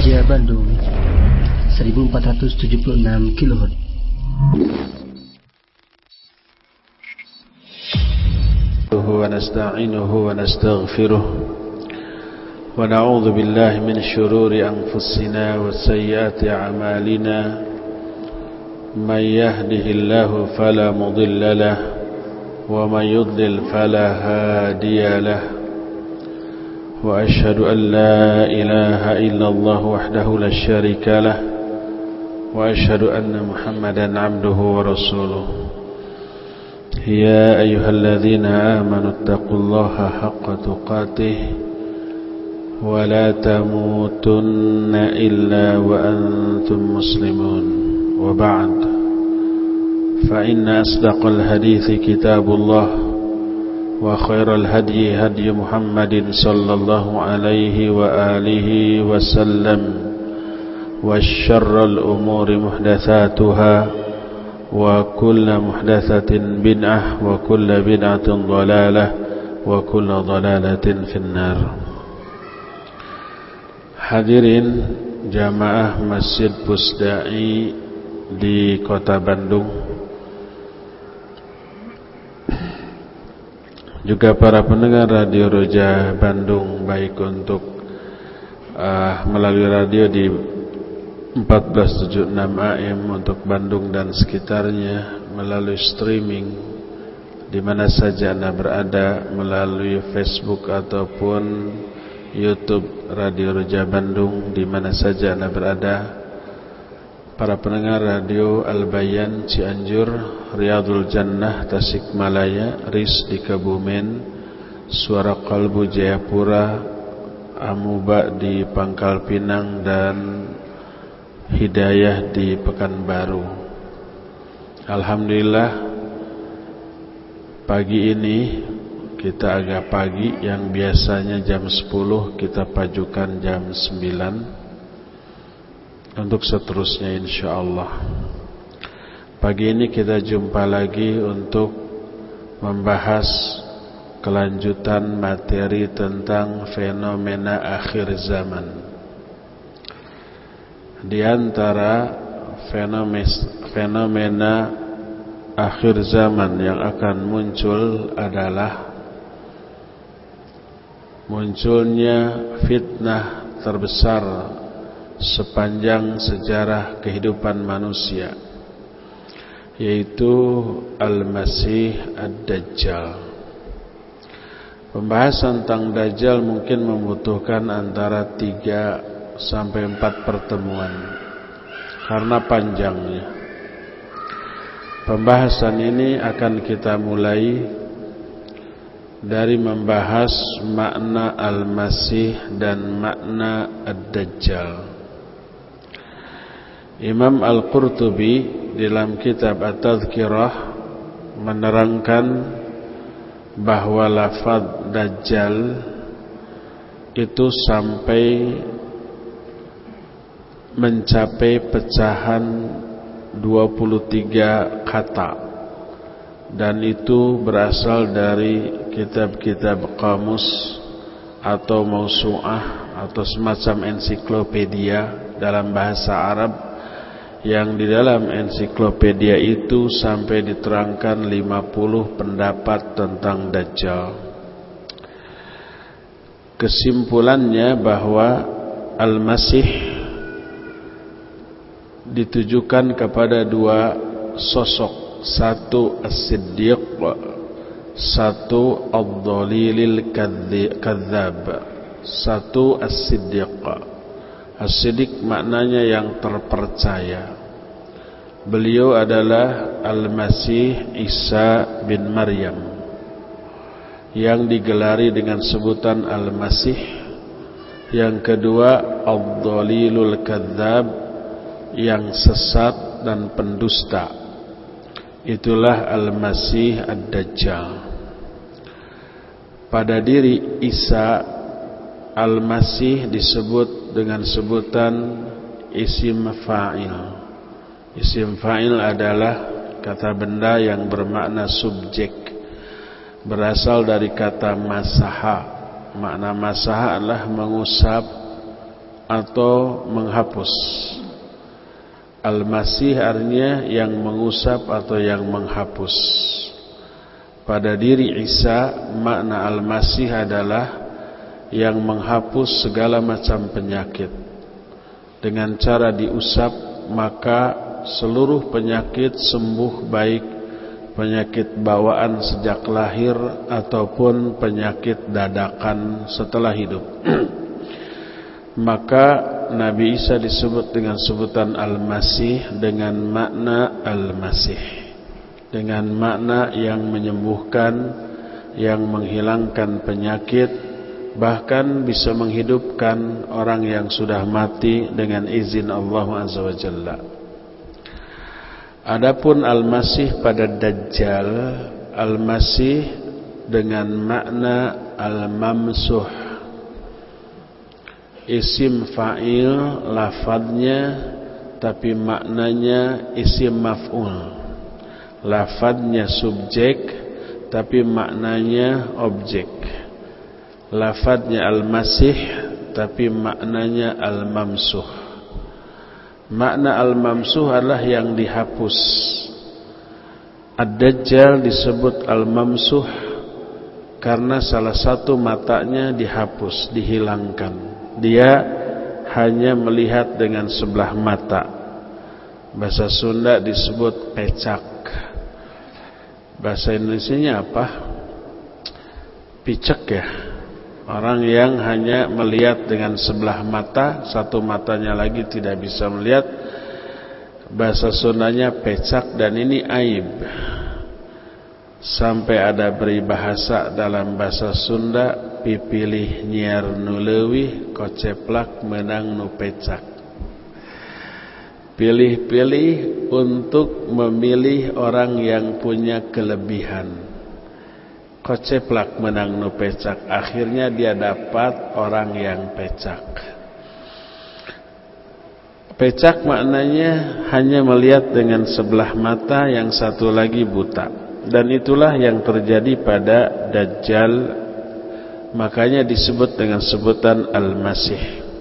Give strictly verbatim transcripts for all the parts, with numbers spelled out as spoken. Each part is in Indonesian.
Roja Bandung seribu empat ratus tujuh puluh enam kilohertz. Wa nasta'inuhu wa nastaghfiruh wa na'udzu billahi min shururi anfusina wa sayyiati a'malina. Man yahdihillahu fala mudilla lahu wa man yudlil fala hadiya lahu. وأشهد أن لا إله إلا الله وحده لا شريك له وأشهد أن محمدا عبده ورسوله. يا أيها الذين آمنوا اتقوا الله حق تقاته ولا تموتن إلا وأنتم مسلمون. وبعد، فإن أصدق الحديث كتاب الله وخير الهدي هدي محمد صلى الله عليه وآله وسلم وشر الأمور محدثاتها وكل محدثة بدعة وكل بدعة ضلالة وكل ضلالة في النار. Hadirin jamaah Masjid Pusdai di Kota Bandung, juga para pendengar Radio Roja Bandung, baik untuk uh, melalui radio di empat belas tujuh puluh enam A M untuk Bandung dan sekitarnya, melalui streaming di mana saja Anda berada, melalui Facebook ataupun YouTube Radio Roja Bandung di mana saja Anda berada. Para pendengar radio Al-Bayan Cianjur, Riyadul Jannah Tasikmalaya, R I S di Kebumen, Suara Kalbu Jayapura, Amuba di Pangkal Pinang, dan Hidayah di Pekanbaru. Alhamdulillah, pagi ini kita agak pagi, yang biasanya jam sepuluh kita pajukan jam sembilan. Untuk seterusnya insyaallah. Pagi ini kita jumpa lagi untuk membahas kelanjutan materi tentang fenomena akhir zaman. Di antara fenomena akhir zaman yang akan muncul adalah munculnya fitnah terbesar sepanjang sejarah kehidupan manusia, yaitu Al-Masih Ad-Dajjal. Pembahasan tentang Dajjal mungkin membutuhkan antara tiga sampai empat pertemuan karena panjangnya. Pembahasan ini akan kita mulai dari membahas makna Al-Masih dan makna Ad-Dajjal. Imam Al-Qurtubi dalam kitab At-Tadhkirah menerangkan bahwa lafaz Dajjal itu sampai mencapai pecahan dua puluh tiga kata, dan itu berasal dari kitab-kitab kamus atau mausu'ah atau semacam ensiklopedia dalam bahasa Arab, yang di dalam ensiklopedia itu sampai diterangkan lima puluh pendapat tentang Dajjal. Kesimpulannya bahwa Al-Masih ditujukan kepada dua sosok, satu As-Siddiq, satu Ad-Dhalilil Kadzdzab. Satu As-Siddiq. As-Siddiq maknanya yang terpercaya. Beliau adalah Al-Masih Isa bin Maryam, yang digelari dengan sebutan Al-Masih. Yang kedua Ad-Dhalilul Kadzdzab, yang sesat dan pendusta. Itulah Al-Masih Ad-Dajjal. Pada diri Isa, Al-Masih disebut dengan sebutan isim fa'il. Isim fa'il adalah kata benda yang bermakna subjek, berasal dari kata masaha. Makna masaha adalah mengusap atau menghapus. Al-Masih artinya yang mengusap atau yang menghapus. Pada diri Isa, makna Al-Masih adalah yang menghapus segala macam penyakit. Dengan cara diusap, maka seluruh penyakit sembuh, baik penyakit bawaan sejak lahir ataupun penyakit dadakan setelah hidup. Maka Nabi Isa disebut dengan sebutan Al-Masih dengan makna Al-Masih, dengan makna yang menyembuhkan, yang menghilangkan penyakit, bahkan bisa menghidupkan orang yang sudah mati dengan izin Allah Azza wa Jalla. Adapun Al-Masih pada Dajjal, Al-Masih dengan makna Al-Mamsuh, isim fa'il lafadznya, tapi maknanya isim maf'ul. Lafadznya subjek, tapi maknanya objek. Lafadznya Al-Masih, tapi maknanya Al-Mamsuh. Makna Al-Mamsuh adalah yang dihapus. Ad-Dajjal disebut Al-Mamsuh karena salah satu matanya dihapus, dihilangkan. Dia hanya melihat dengan sebelah mata. Bahasa Sunda disebut pecak. Bahasa Indonesianya apa? Picek ya. Orang yang hanya melihat dengan sebelah mata, satu matanya lagi tidak bisa melihat. Bahasa Sundanya pecak, dan ini aib. Sampai ada peribahasa dalam bahasa Sunda, pipilih nyiar nu leuwih, koceplak menang nu pecak. Pilih-pilih untuk memilih orang yang punya kelebihan. Koceplak menang nu pecak, akhirnya dia dapat orang yang pecak. Pecak maknanya hanya melihat dengan sebelah mata, yang satu lagi buta. Dan itulah yang terjadi pada Dajjal. Makanya disebut dengan sebutan Al-Masih.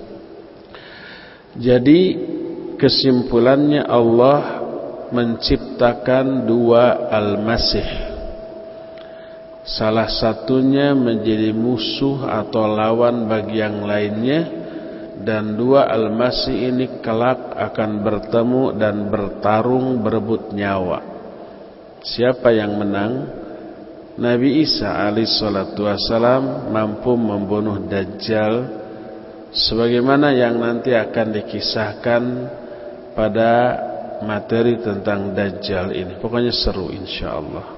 Jadi kesimpulannya, Allah menciptakan dua Al-Masih. Salah satunya menjadi musuh atau lawan bagi yang lainnya, dan dua Al-Masih ini kelak akan bertemu dan bertarung berebut nyawa. Siapa yang menang? Nabi Isa alaihissalatu wassalam mampu membunuh Dajjal, sebagaimana yang nanti akan dikisahkan pada materi tentang Dajjal ini. Pokoknya seru insyaallah.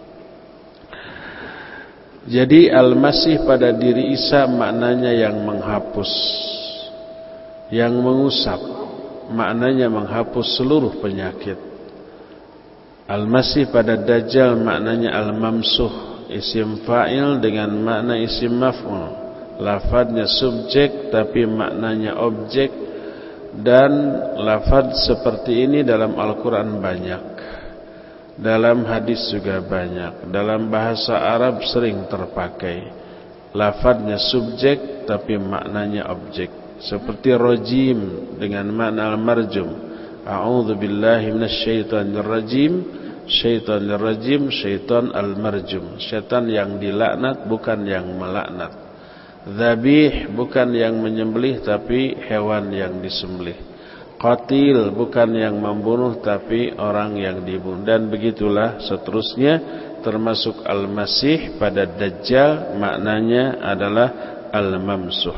Jadi Al-Masih pada diri Isa maknanya yang menghapus, yang mengusap, maknanya menghapus seluruh penyakit. Al-Masih pada Dajjal maknanya Al-Mamsuh, isim fa'il dengan makna isim maf'ul. Lafadznya subjek tapi maknanya objek. Dan lafadz seperti ini dalam Al-Quran banyak, dalam hadis juga banyak, dalam bahasa Arab sering terpakai. Lafadznya subjek tapi maknanya objek, seperti rajim dengan makna al-marjum. A'udzu billahi minasyaitonir rajim. Syaitanir rajim, syaitan al-marjum, syaitan yang dilaknat bukan yang melaknat. Dzabih bukan yang menyembelih tapi hewan yang disembelih. Qatil bukan yang membunuh tapi orang yang dibunuh. Dan begitulah seterusnya, termasuk Al-Masih pada Dajjal maknanya adalah Al-Mamsuh.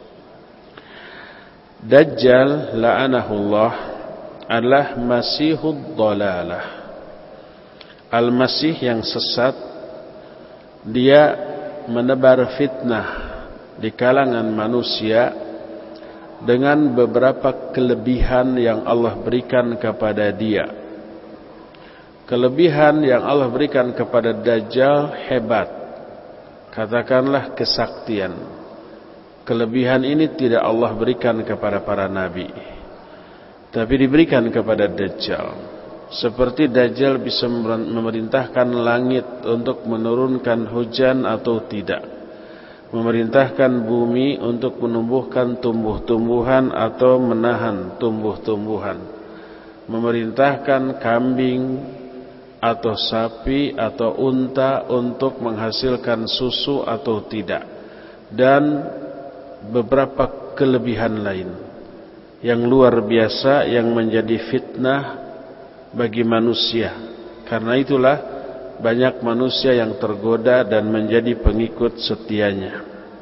Dajjal la'anahullah adalah Masihud Dhalalah. Al-Masih yang sesat, dia menebar fitnah di kalangan manusia dengan beberapa kelebihan yang Allah berikan kepada dia. Kelebihan yang Allah berikan kepada Dajjal hebat, katakanlah kesaktian. Kelebihan ini tidak Allah berikan kepada para nabi, tapi diberikan kepada Dajjal. Seperti Dajjal bisa memerintahkan langit untuk menurunkan hujan atau tidak. memerintahkan bumi untuk menumbuhkan tumbuh-tumbuhan atau menahan tumbuh-tumbuhan, memerintahkan kambing atau sapi atau unta untuk menghasilkan susu atau tidak, dan beberapa kelebihan lain yang luar biasa yang menjadi fitnah bagi manusia. Karena itulah banyak manusia yang tergoda dan menjadi pengikut setianya.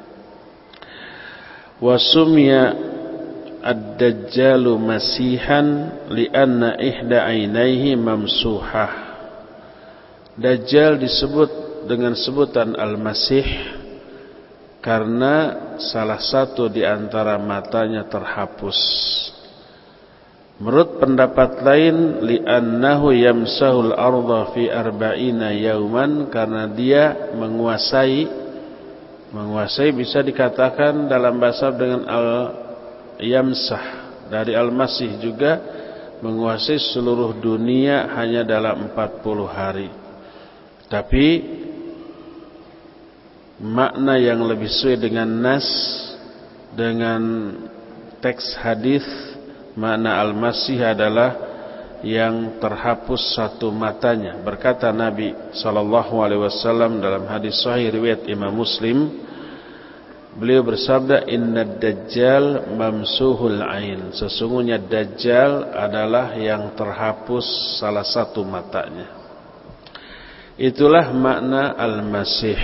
Wasumya ad-dajjalu masihan li'anna ihda ainaihi mamsuhah. Dajjal disebut dengan sebutan al-masih karena salah satu di antara matanya terhapus. Menurut pendapat lain, li'annahu yamsahul arda fi arba'ina yauman, karena dia menguasai menguasai bisa dikatakan dalam bahasa dengan al-yamsah, dari al-masih juga menguasai seluruh dunia hanya dalam empat puluh hari. Tapi makna yang lebih sesuai dengan nas, dengan teks hadis, makna al-masih adalah yang terhapus satu matanya. Berkata Nabi sallallahu alaihi wasallam dalam hadis sahih riwayat Imam Muslim, beliau bersabda, "Innad dajjal mamsuhul ain." Sesungguhnya dajjal adalah yang terhapus salah satu matanya. Itulah makna al-masih.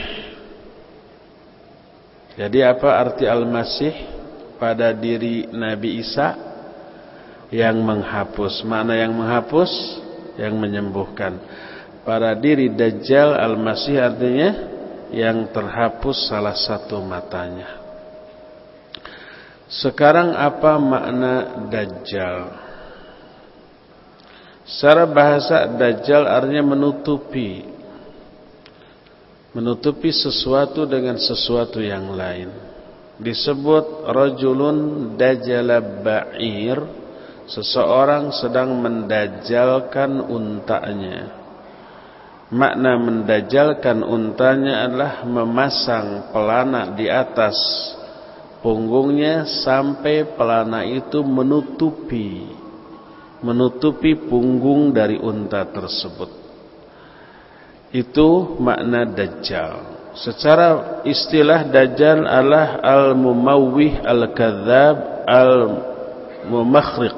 Jadi apa arti al-masih pada diri Nabi Isa? Yang menghapus. Makna yang menghapus, yang menyembuhkan. Pada diri Dajjal, al-masih artinya yang terhapus salah satu matanya. Sekarang apa makna Dajjal? Secara bahasa Dajjal artinya menutupi. Menutupi sesuatu dengan sesuatu yang lain. Disebut rajulun dajjala ba'ir, seseorang sedang mendajjalkan untanya. Makna mendajjalkan untanya adalah memasang pelana di atas punggungnya sampai pelana itu menutupi menutupi punggung dari unta tersebut. Itu makna dajjal. Secara istilah dajjal adalah al-mumawwih al-kadzab al-mumakhriq.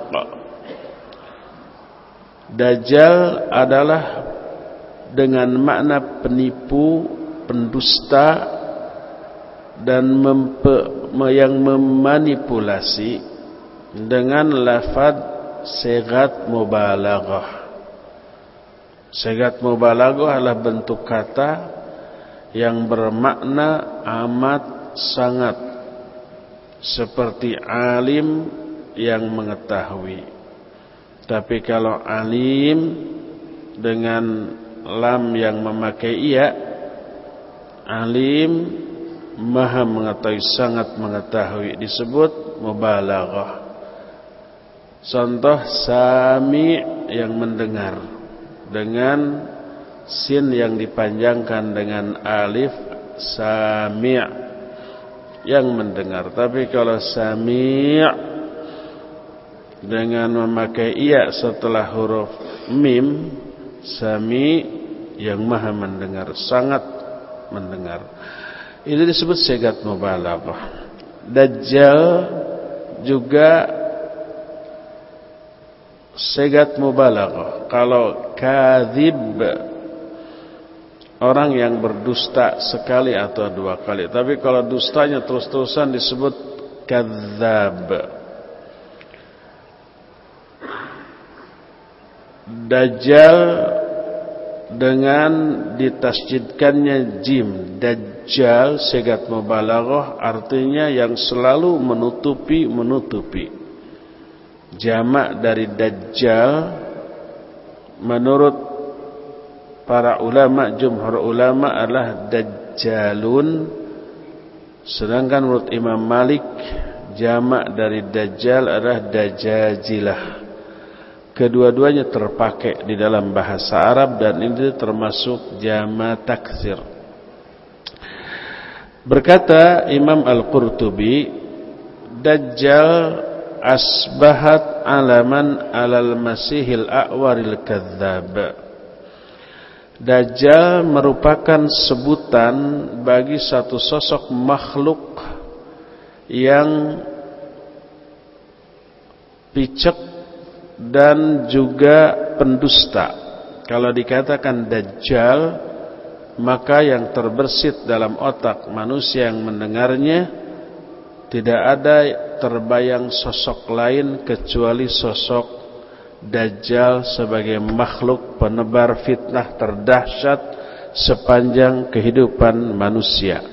Dajjal adalah dengan makna penipu, pendusta, dan mempe, yang memanipulasi dengan lafaz sigat mubalaghah. Sigat mubalaghah adalah bentuk kata yang bermakna amat sangat, seperti alim yang mengetahui. Tapi kalau alim dengan lam yang memakai iya, alim maha mengetahui, sangat mengetahui, disebut mubalaghah. Contoh sami yang mendengar dengan sin yang dipanjangkan dengan alif, sami' yang mendengar. Tapi kalau sami' dengan memakai iya setelah huruf mim, sami' yang maha mendengar, sangat mendengar. Itu disebut sigat mubalaghah. Dajjal juga sigat mubalaghah. Kalau kadzib, orang yang berdusta sekali atau dua kali. Tapi kalau dustanya terus-terusan disebut kadzab. Dajjal dengan ditasjidkannya jim, dajjal sigat mubalaghah, artinya yang selalu menutupi menutupi. Jamak dari dajjal menurut para ulama, jumhur ulama adalah dajjalun. Sedangkan menurut Imam Malik, jamak dari dajjal adalah dajajilah. Kedua-duanya terpakai di dalam bahasa Arab dan ini termasuk jamak taksir. Berkata Imam Al-Qurtubi, Dajjal asbahat alaman alal masihil a'waril kadzdzab. Dajjal merupakan sebutan bagi satu sosok makhluk yang picek dan juga pendusta. Kalau dikatakan Dajjal, maka yang terbersit dalam otak manusia yang mendengarnya tidak ada terbayang sosok lain kecuali sosok Dajjal sebagai makhluk penebar fitnah terdahsyat sepanjang kehidupan manusia.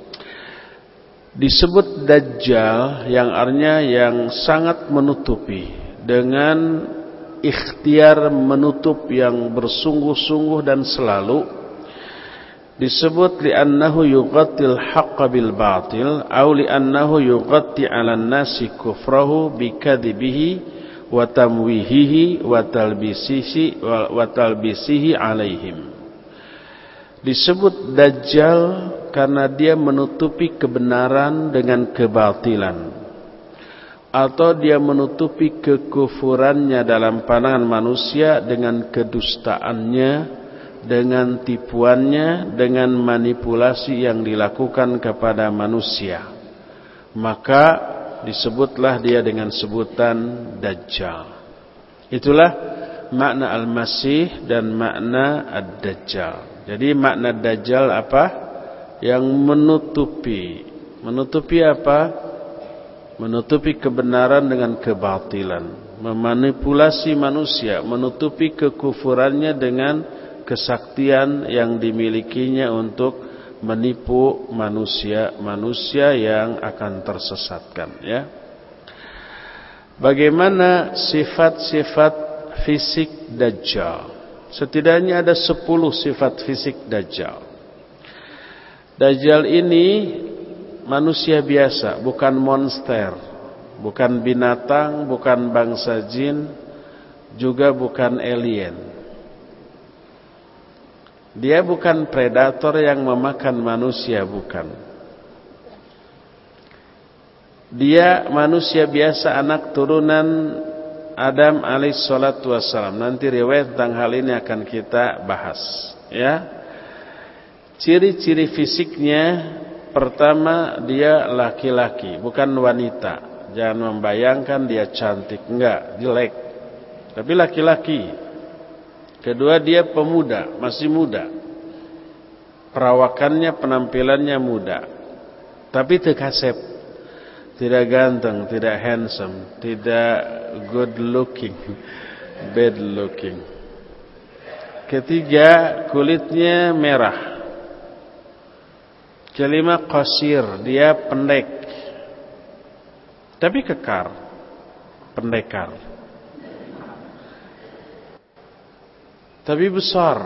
Disebut Dajjal yang artinya yang sangat menutupi, dengan ikhtiar menutup yang bersungguh-sungguh dan selalu. Disebut li'annahu yughattil haqqa bil batil aw li'annahu yughatti 'alan nasi kufrahu bikadibihi wa tamwihihi wa talbisihi wa talbisihi 'alaihim. Disebut Dajjal karena dia menutupi kebenaran dengan kebatilan, atau dia menutupi kekufurannya dalam pandangan manusia dengan kedustaannya, dengan tipuannya, dengan manipulasi yang dilakukan kepada manusia. Maka disebutlah dia dengan sebutan Dajjal. Itulah makna Al-Masih dan makna Ad-Dajjal. Jadi makna Dajjal apa? Yang menutupi. Menutupi apa? Menutupi kebenaran dengan kebatilan, memanipulasi manusia, menutupi kekufurannya dengan kesaktian yang dimilikinya untuk menipu manusia-manusia yang akan tersesatkan, ya. Bagaimana sifat-sifat fisik Dajjal? Setidaknya ada sepuluh sifat fisik Dajjal. Dajjal ini manusia biasa, bukan monster, bukan binatang, bukan bangsa jin, juga bukan alien. Dia bukan predator yang memakan manusia, bukan. Dia manusia biasa, anak turunan Adam alaihi salatu wassalam. Nanti riwayat tentang hal ini akan kita bahas, ya. Ciri-ciri fisiknya, pertama dia laki-laki, bukan wanita. Jangan membayangkan dia cantik, enggak, jelek. Tapi laki-laki. Kedua, dia pemuda, masih muda. Perawakannya, penampilannya muda. Tapi tekasep. Tidak ganteng, tidak handsome, tidak good looking, bad looking. Ketiga, kulitnya merah. Kelima, qasir, dia pendek. Tapi kekar, pendekar. Tapi besar.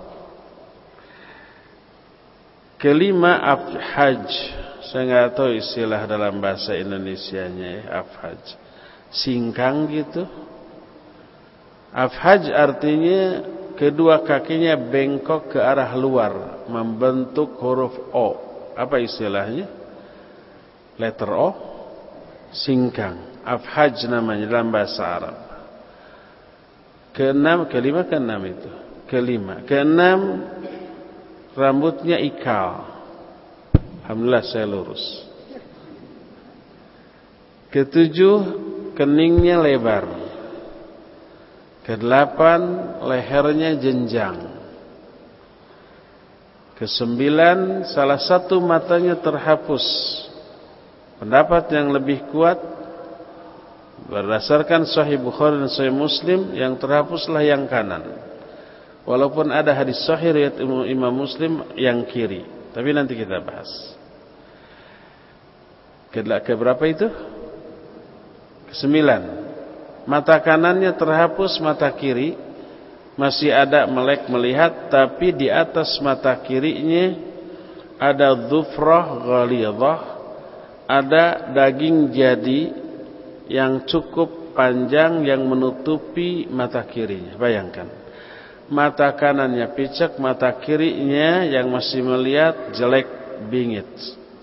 Kelima, afhaj. Saya nggak tahu istilah dalam bahasa Indonesianya, ya, afhaj. Singkang gitu. Afhaj artinya kedua kakinya bengkok ke arah luar, membentuk huruf O. Apa istilahnya? Letter O. Singkang. Afhaj namanya dalam bahasa Arab. Keenam, kelima, keenam itu. Kelima, keenam, rambutnya ikal. Alhamdulillah saya lurus. Ketujuh, keningnya lebar. Kedelapan, lehernya jenjang. Kesembilan, salah satu matanya terhapus. Pendapat yang lebih kuat, berdasarkan Sahih Bukhari dan Sahih Muslim, yang terhapuslah yang kanan. Walaupun ada hadis Sahih riwayat Imam Muslim yang kiri, tapi nanti kita bahas. Keberapa itu? Kesembilan. Mata kanannya terhapus, mata kiri masih ada melek melihat, tapi di atas mata kirinya ada dhufrah ghalidhah, ada daging jadi yang cukup panjang yang menutupi mata kirinya. Bayangkan, mata kanannya picek, mata kirinya yang masih melihat jelek bingit.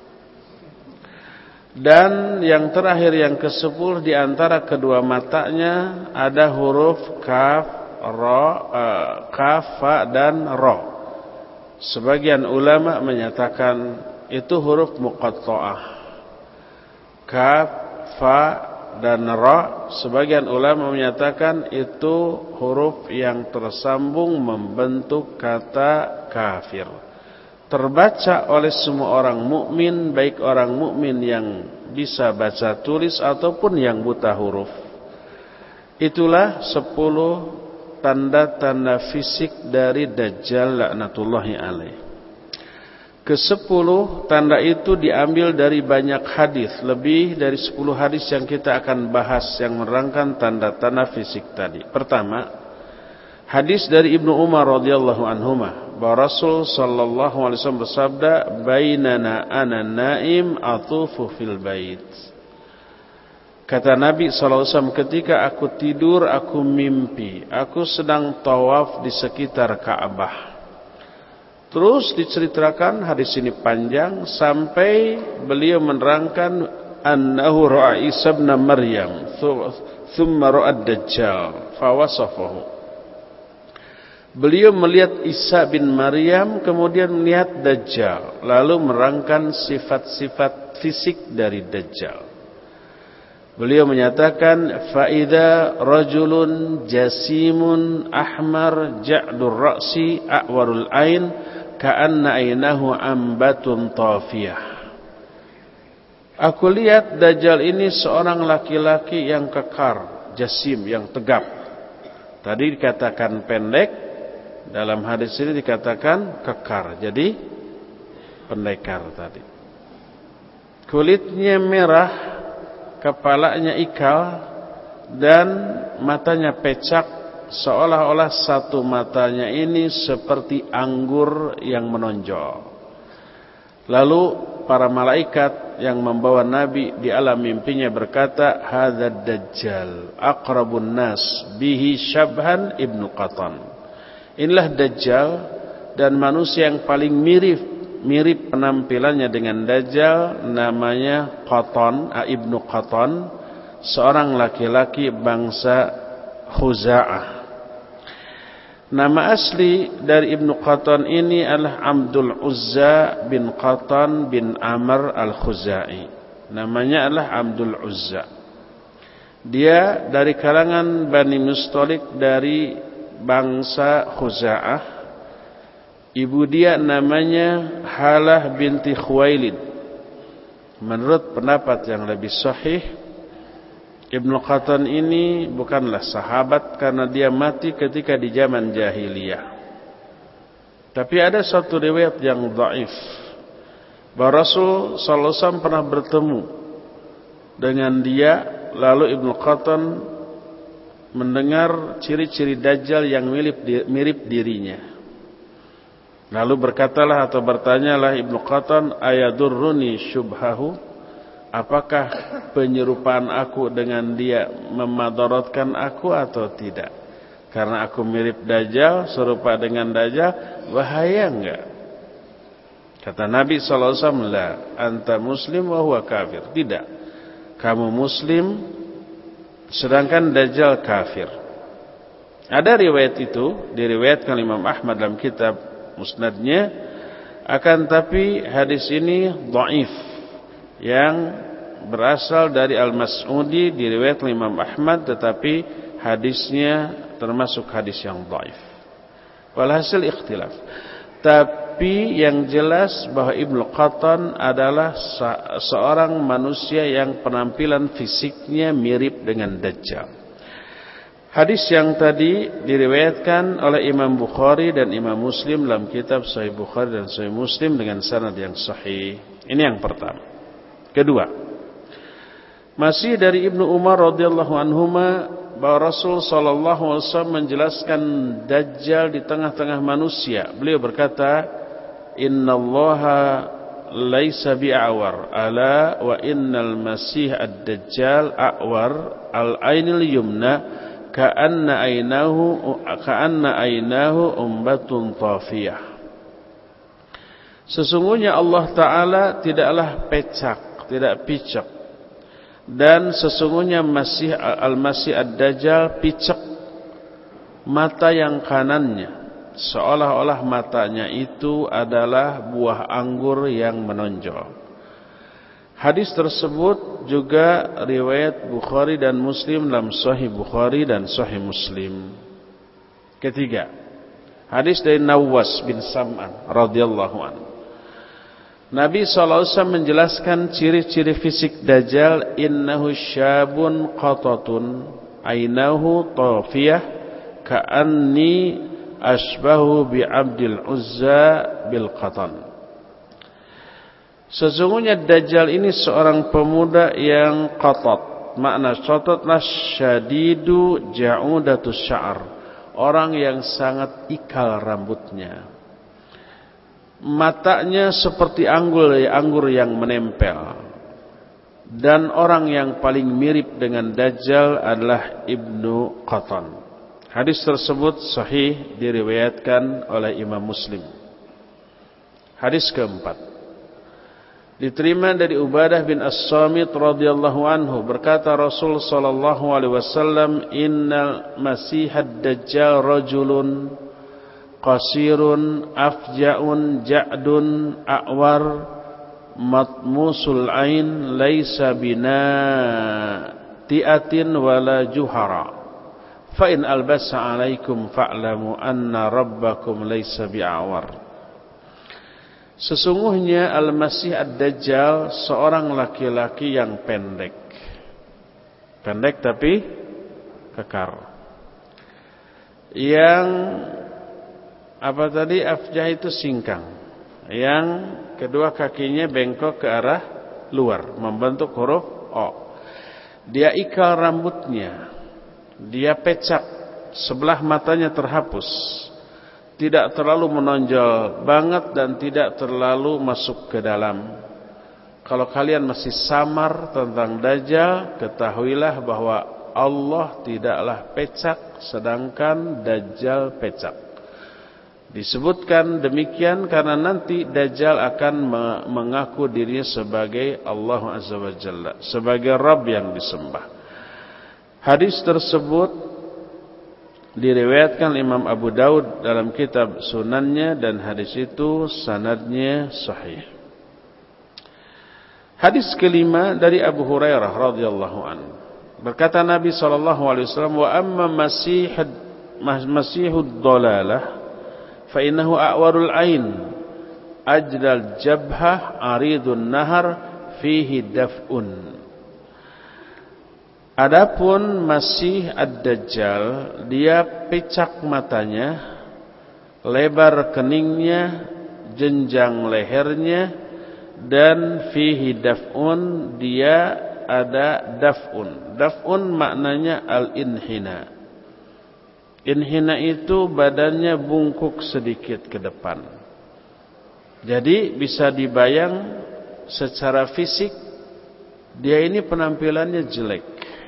Dan yang terakhir yang kesepuluh di antara kedua matanya ada huruf kaf, ro, uh, kaf, fa dan ro. Sebagian ulama menyatakan itu huruf muqatta'ah. Kaf, fa dan ra, sebagian ulama menyatakan itu huruf yang tersambung membentuk kata kafir. Terbaca oleh semua orang mukmin, baik orang mukmin yang bisa baca tulis ataupun yang buta huruf. Itulah sepuluh tanda-tanda fisik dari Dajjal laknatullahi alaih. Kesepuluh tanda itu diambil dari banyak hadis, lebih dari sepuluh hadis yang kita akan bahas yang menerangkan tanda-tanda fisik tadi. Pertama, hadis dari Ibnu Umar radhiyallahu anhuma bahwa Rasul sallallahu alaihi wasallam bersabda, "Bainana ana naim atufu fil bait." Kata Nabi sallallahu alaihi wasallam, ketika aku tidur aku mimpi, aku sedang tawaf di sekitar Ka'bah. Terus diceritakan hadis ini panjang sampai beliau menerangkan annahu ra'a Isa ibn Maryam thumma ra'a ad-Dajjal fawasafahu. Beliau melihat Isa bin Maryam kemudian melihat Dajjal lalu menerangkan sifat-sifat fisik dari Dajjal. Beliau menyatakan fa idza rajulun jasimun ahmar ja'dur ra'si a'warul ain ka'anna ainahu ambatun tafiyah. Aku lihat Dajjal ini seorang laki-laki yang kekar, jasim, yang tegap. Tadi dikatakan pendek, dalam hadis ini dikatakan kekar. Jadi pendekar tadi. Kulitnya merah, kepalanya ikal dan matanya pecak. Seolah-olah satu matanya ini seperti anggur yang menonjol. Lalu para malaikat yang membawa Nabi di alam mimpinya berkata, "Hadzal Dajjal aqrabun nas bihi syabhan ibnu Qatan." Inilah Dajjal dan manusia yang paling mirip mirip penampilannya dengan Dajjal namanya Qatan, ibnu Qatan, seorang laki-laki bangsa Khuza'ah. Nama asli dari Ibnu Qatan ini adalah Abdul Uzza bin Qatan bin Amr al-Khuzai. Namanya adalah Abdul Uzza. Dia dari kalangan Bani Mustalik dari bangsa Khuza'ah. Ibu dia namanya Halah binti Khuwailid. Menurut pendapat yang lebih sahih, Ibnu Qatan ini bukanlah sahabat karena dia mati ketika di zaman jahiliyah. Tapi ada satu riwayat yang dhaif bahwa Rasul sallallahu alaihi wasallam pernah bertemu dengan dia, lalu Ibnu Qatan mendengar ciri-ciri Dajjal yang mirip mirip dirinya. Lalu berkatalah atau bertanyalah Ibnu Qatan, "Ayadurruni syubhahu?" Apakah penyerupaan aku dengan dia memadaratkan aku atau tidak? Karena aku mirip Dajjal, serupa dengan Dajjal, bahaya enggak? Kata Nabi sallallahu alaihi wasallam, "La anta muslim wa huwa kafir." Tidak. Kamu muslim sedangkan Dajjal kafir. Ada riwayat itu diriwayatkan Imam Ahmad dalam kitab Musnadnya, akan tapi hadis ini dhaif, yang berasal dari Al-Mas'udi diriwayatkan Imam Ahmad, tetapi hadisnya termasuk hadis yang dhaif. Walhasil ikhtilaf. Tapi yang jelas bahwa Ibnu Qatan adalah seorang manusia yang penampilan fisiknya mirip dengan Dajjal. Hadis yang tadi diriwayatkan oleh Imam Bukhari dan Imam Muslim dalam kitab Sahih Bukhari dan Sahih Muslim dengan sanad yang sahih. Ini yang pertama. Kedua, masih dari Ibnu Umar radhiyallahu anhuma bahwa Rasul sallallahu alaihi wasallam menjelaskan Dajjal di tengah-tengah manusia. Beliau berkata, "Innallaha laisa bi'awar, ala wa innal masih ad-dajjal a'war al-ainil yumna ka'anna ainahu ka'anna ainahu umbatun tafiyah." Sesungguhnya Allah Ta'ala tidaklah pecak tidak picek. Dan sesungguhnya Masih Al-Masih Ad-Dajjal picek mata yang kanannya, seolah-olah matanya itu adalah buah anggur yang menonjol. Hadis tersebut juga riwayat Bukhari dan Muslim dalam Sahih Bukhari dan Sahih Muslim. Ketiga, hadis dari Nawas bin Sam'an radhiyallahu anhu. Nabi shallallahu alaihi wasallam menjelaskan ciri-ciri fisik Dajjal. Innahu syabun qatatun ainahu tafiyah ka'anni asbahu bi Abdil Uzza bil qatan. Sesungguhnya Dajjal ini seorang pemuda yang qatat. Makna qatatlah syadidu ja'udatus sya'ar, orang yang sangat ikal rambutnya. Matanya seperti anggur, anggur yang menempel. Dan orang yang paling mirip dengan Dajjal adalah Ibnu Qatan. Hadis tersebut sahih diriwayatkan oleh Imam Muslim. Hadis keempat, diterima dari Ubadah bin As-Samit radhiyallahu anhu, berkata Rasul sallallahu alaihi wasallam, innal masihad dajjal rajulun qasirun afja'un ja'dun a'war matmusul ain laisa bina ti'atin wala juhara fa in albasa alaikum fa'lamu anna rabbakum laisa bi'awar. Sesungguhnya Al-Masih Ad-Dajjal seorang laki-laki yang pendek. Pendek tapi kekar. Yang apa tadi? Afjah itu singkang. Yang kedua kakinya bengkok ke arah luar, membentuk huruf O. Dia ikal rambutnya. Dia pecak, sebelah matanya terhapus. Tidak terlalu menonjol banget dan tidak terlalu masuk ke dalam. Kalau kalian masih samar tentang Dajjal, ketahuilah bahwa Allah tidaklah pecak sedangkan Dajjal pecak. Disebutkan demikian karena nanti Dajjal akan mengaku dirinya sebagai Allah Azza wa Jalla, sebagai Rabb yang disembah. Hadis tersebut diriwayatkan Imam Abu Daud dalam kitab Sunannya dan hadis itu sanadnya sahih. Hadis kelima dari Abu Hurairah radhiyallahu anhu. Berkata Nabi sallallahu alaihi wasallam, "Wa amma masihud masihud dalalah fa innahu a'warul ain ajdal jabhah aridun nahar fihi daf'un." Adapun Masih Ad-Dajjal, dia pecak matanya, lebar keningnya, jenjang lehernya, dan fihi daf'un, dia ada daf'un. Daf'un maknanya al-inhina. Inhina itu badannya bungkuk sedikit ke depan. Jadi bisa dibayang secara fisik, dia ini penampilannya jelek.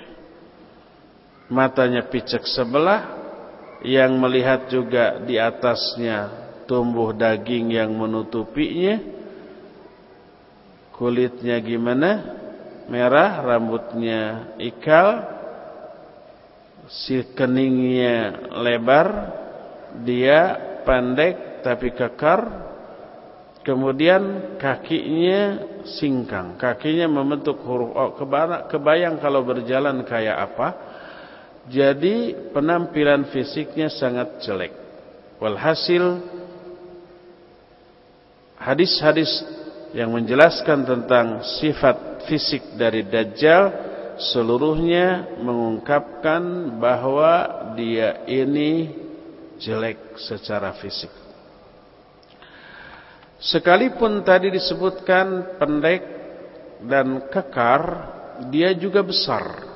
Matanya picek sebelah, yang melihat juga di atasnya tumbuh daging yang menutupinya. Kulitnya gimana? Merah, rambutnya ikal, si keningnya lebar, dia pendek tapi kekar. Kemudian kakinya singkang, kakinya membentuk huruf O. Kebayang kalau berjalan kayak apa? Jadi penampilan fisiknya sangat jelek. Walhasil hadis-hadis yang menjelaskan tentang sifat fisik dari Dajjal seluruhnya mengungkapkan bahwa dia ini jelek secara fisik. Sekalipun tadi disebutkan pendek dan kekar, dia juga besar.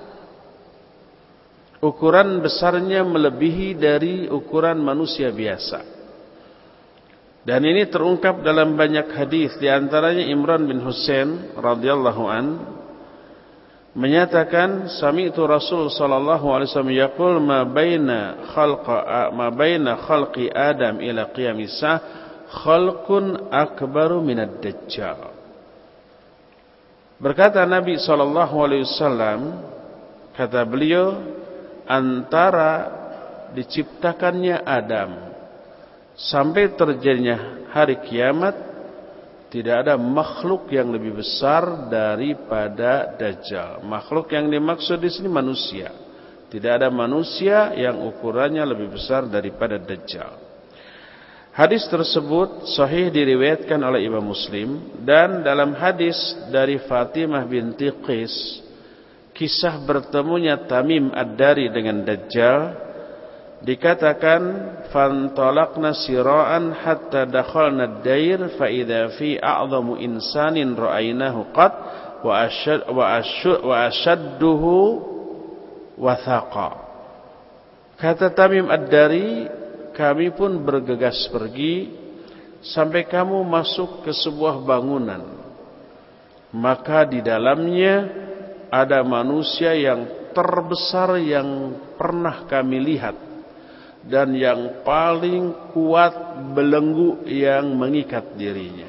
Ukuran besarnya melebihi dari ukuran manusia biasa. Dan ini terungkap dalam banyak hadis, di antaranya Imran bin Husain radhiyallahu an menyatakan, sami'tu Rasul sallallahu alaihi wasallam yaqul ma baina khalqa ma baina khalqi Adam ila qiyamis saah khalqun akbaru minad dajjal. Berkata Nabi sallallahu alaihi wasallam, kata beliau, antara diciptakannya Adam sampai terjadinya hari kiamat, tidak ada makhluk yang lebih besar daripada Dajjal. Makhluk yang dimaksud di sini manusia. Tidak ada manusia yang ukurannya lebih besar daripada Dajjal. Hadis tersebut sahih diriwayatkan oleh Imam Muslim, dan dalam hadis dari Fatimah binti Qais, kisah bertemunya Tamim Ad-Dari dengan Dajjal, dikatakan fantalaqna sira'an hatta dakhalna ad-dair fa idza fi a'zamu insanin ra'aynahu qad wa ashad wa ashad wa ashadduhu wathaqa. Kata Tamim Ad-Dari, kami pun bergegas pergi sampai kamu masuk ke sebuah bangunan, maka di dalamnya ada manusia yang terbesar yang pernah kami lihat, dan yang paling kuat belenggu yang mengikat dirinya.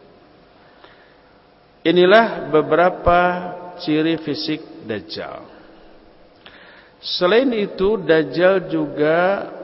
Inilah beberapa ciri fisik Dajjal. Selain itu, Dajjal juga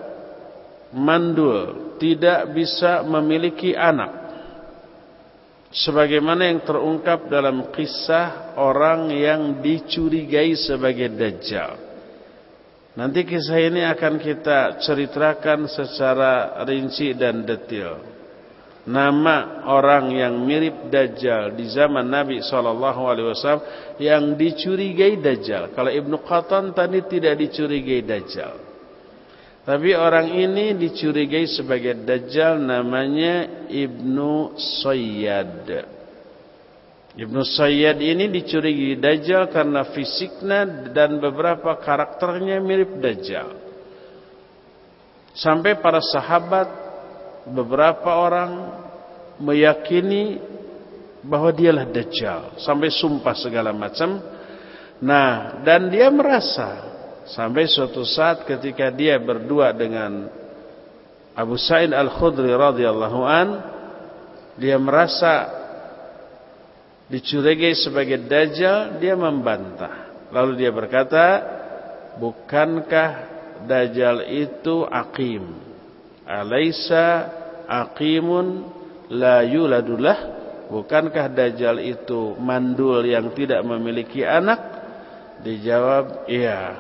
mandul, tidak bisa memiliki anak, sebagaimana yang terungkap dalam kisah orang yang dicurigai sebagai Dajjal. Nanti kisah ini akan kita ceritakan secara rinci dan detail. Nama orang yang mirip Dajjal di zaman Nabi shallallahu alaihi wasallam yang dicurigai Dajjal. Kalau Ibnu Qatan tadi tidak dicurigai Dajjal, tapi orang ini dicurigai sebagai Dajjal, namanya Ibnu Sayyad. Ibnu Sayyad ini dicurigai Dajjal karena fisiknya dan beberapa karakternya mirip Dajjal. Sampai para sahabat, beberapa orang meyakini bahwa dialah Dajjal, sampai sumpah segala macam. Nah, dan dia merasa, sampai suatu saat ketika dia berdua dengan Abu Sa'id Al-Khudri radhiyallahu an, dia merasa dicurigai sebagai Dajjal, dia membantah. Lalu dia berkata, bukankah Dajjal itu aqim? Alaysa aqimun la yuladulah? Bukankah Dajjal itu mandul yang tidak memiliki anak? Dijawab, iya.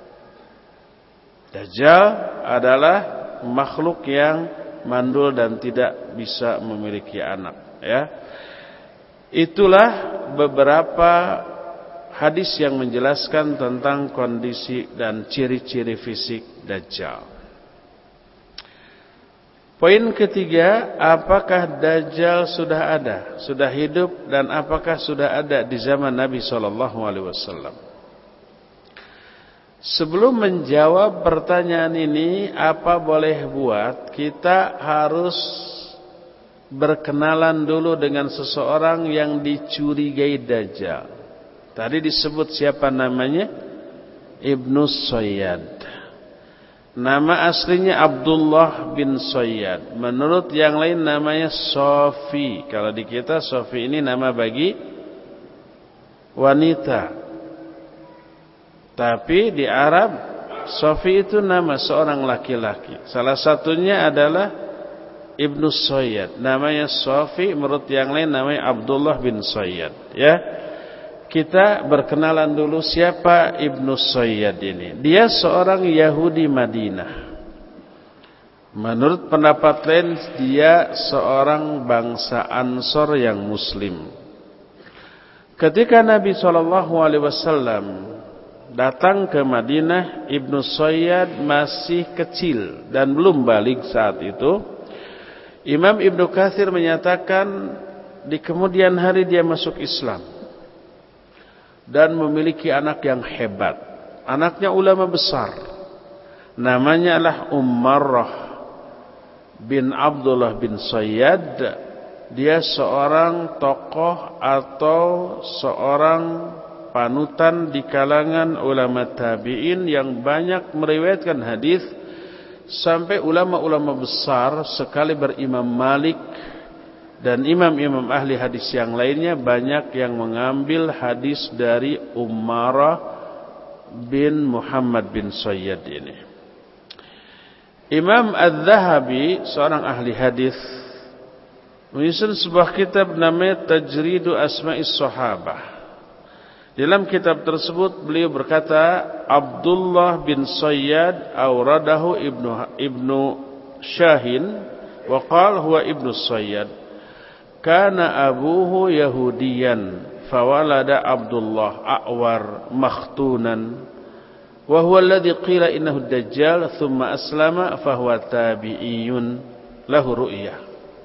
Dajjal adalah makhluk yang mandul dan tidak bisa memiliki anak, ya. Itulah beberapa hadis yang menjelaskan tentang kondisi dan ciri-ciri fisik Dajjal. Poin ketiga, apakah Dajjal sudah ada, sudah hidup, dan apakah sudah ada di zaman Nabi shallallahu alaihi wasallam? Sebelum menjawab pertanyaan ini, apa boleh buat, kita harus berkenalan dulu dengan seseorang yang dicurigai Dajjal. Tadi disebut siapa namanya? Ibnu Sayyad. Nama aslinya Abdullah bin Sayyad. Menurut yang lain namanya Sofi. Kalau di kita Sofi ini nama bagi wanita. Tapi di Arab Sofi itu nama seorang laki-laki. Salah satunya adalah Ibnu Sayyad. Namanya Sofi, menurut yang lain namanya Abdullah bin Sayyad. Ya, kita berkenalan dulu siapa Ibnu Sayyad ini. Dia seorang Yahudi Madinah. Menurut pendapat lain dia seorang bangsa Ansor yang Muslim. Ketika Nabi shallallahu alaihi wasallam datang ke Madinah, Ibnu Sayyad masih kecil dan belum balik saat itu. Imam Ibnu Katsir menyatakan di kemudian hari dia masuk Islam dan memiliki anak yang hebat. Anaknya ulama besar. Namanya adalah Ummarah bin Abdullah bin Sayyad. Dia seorang tokoh atau seorang panutan di kalangan ulama tabi'in yang banyak meriwayatkan hadis. Sampai ulama-ulama besar sekali berimam Malik, Dan imam-imam ahli hadis yang lainnya banyak yang mengambil hadis dari Umarah bin Muhammad bin Sayyad ini. Imam Az-Zahabi, seorang ahli hadis, menyusun sebuah kitab namanya Tajridu Asma'is Sahabah. Dalam kitab tersebut beliau berkata, Abdullah bin Sayyad awradahu ibnu ibnu Syahin wa qala huwa ibnu Sayyad. Kana abuhu Yahudiyan fawalada Abdullah a'war makhtunan wa huwa alladhi qila innahu ad-dajjal thumma aslama fahuwa tabi'iyun lahu ru'yah.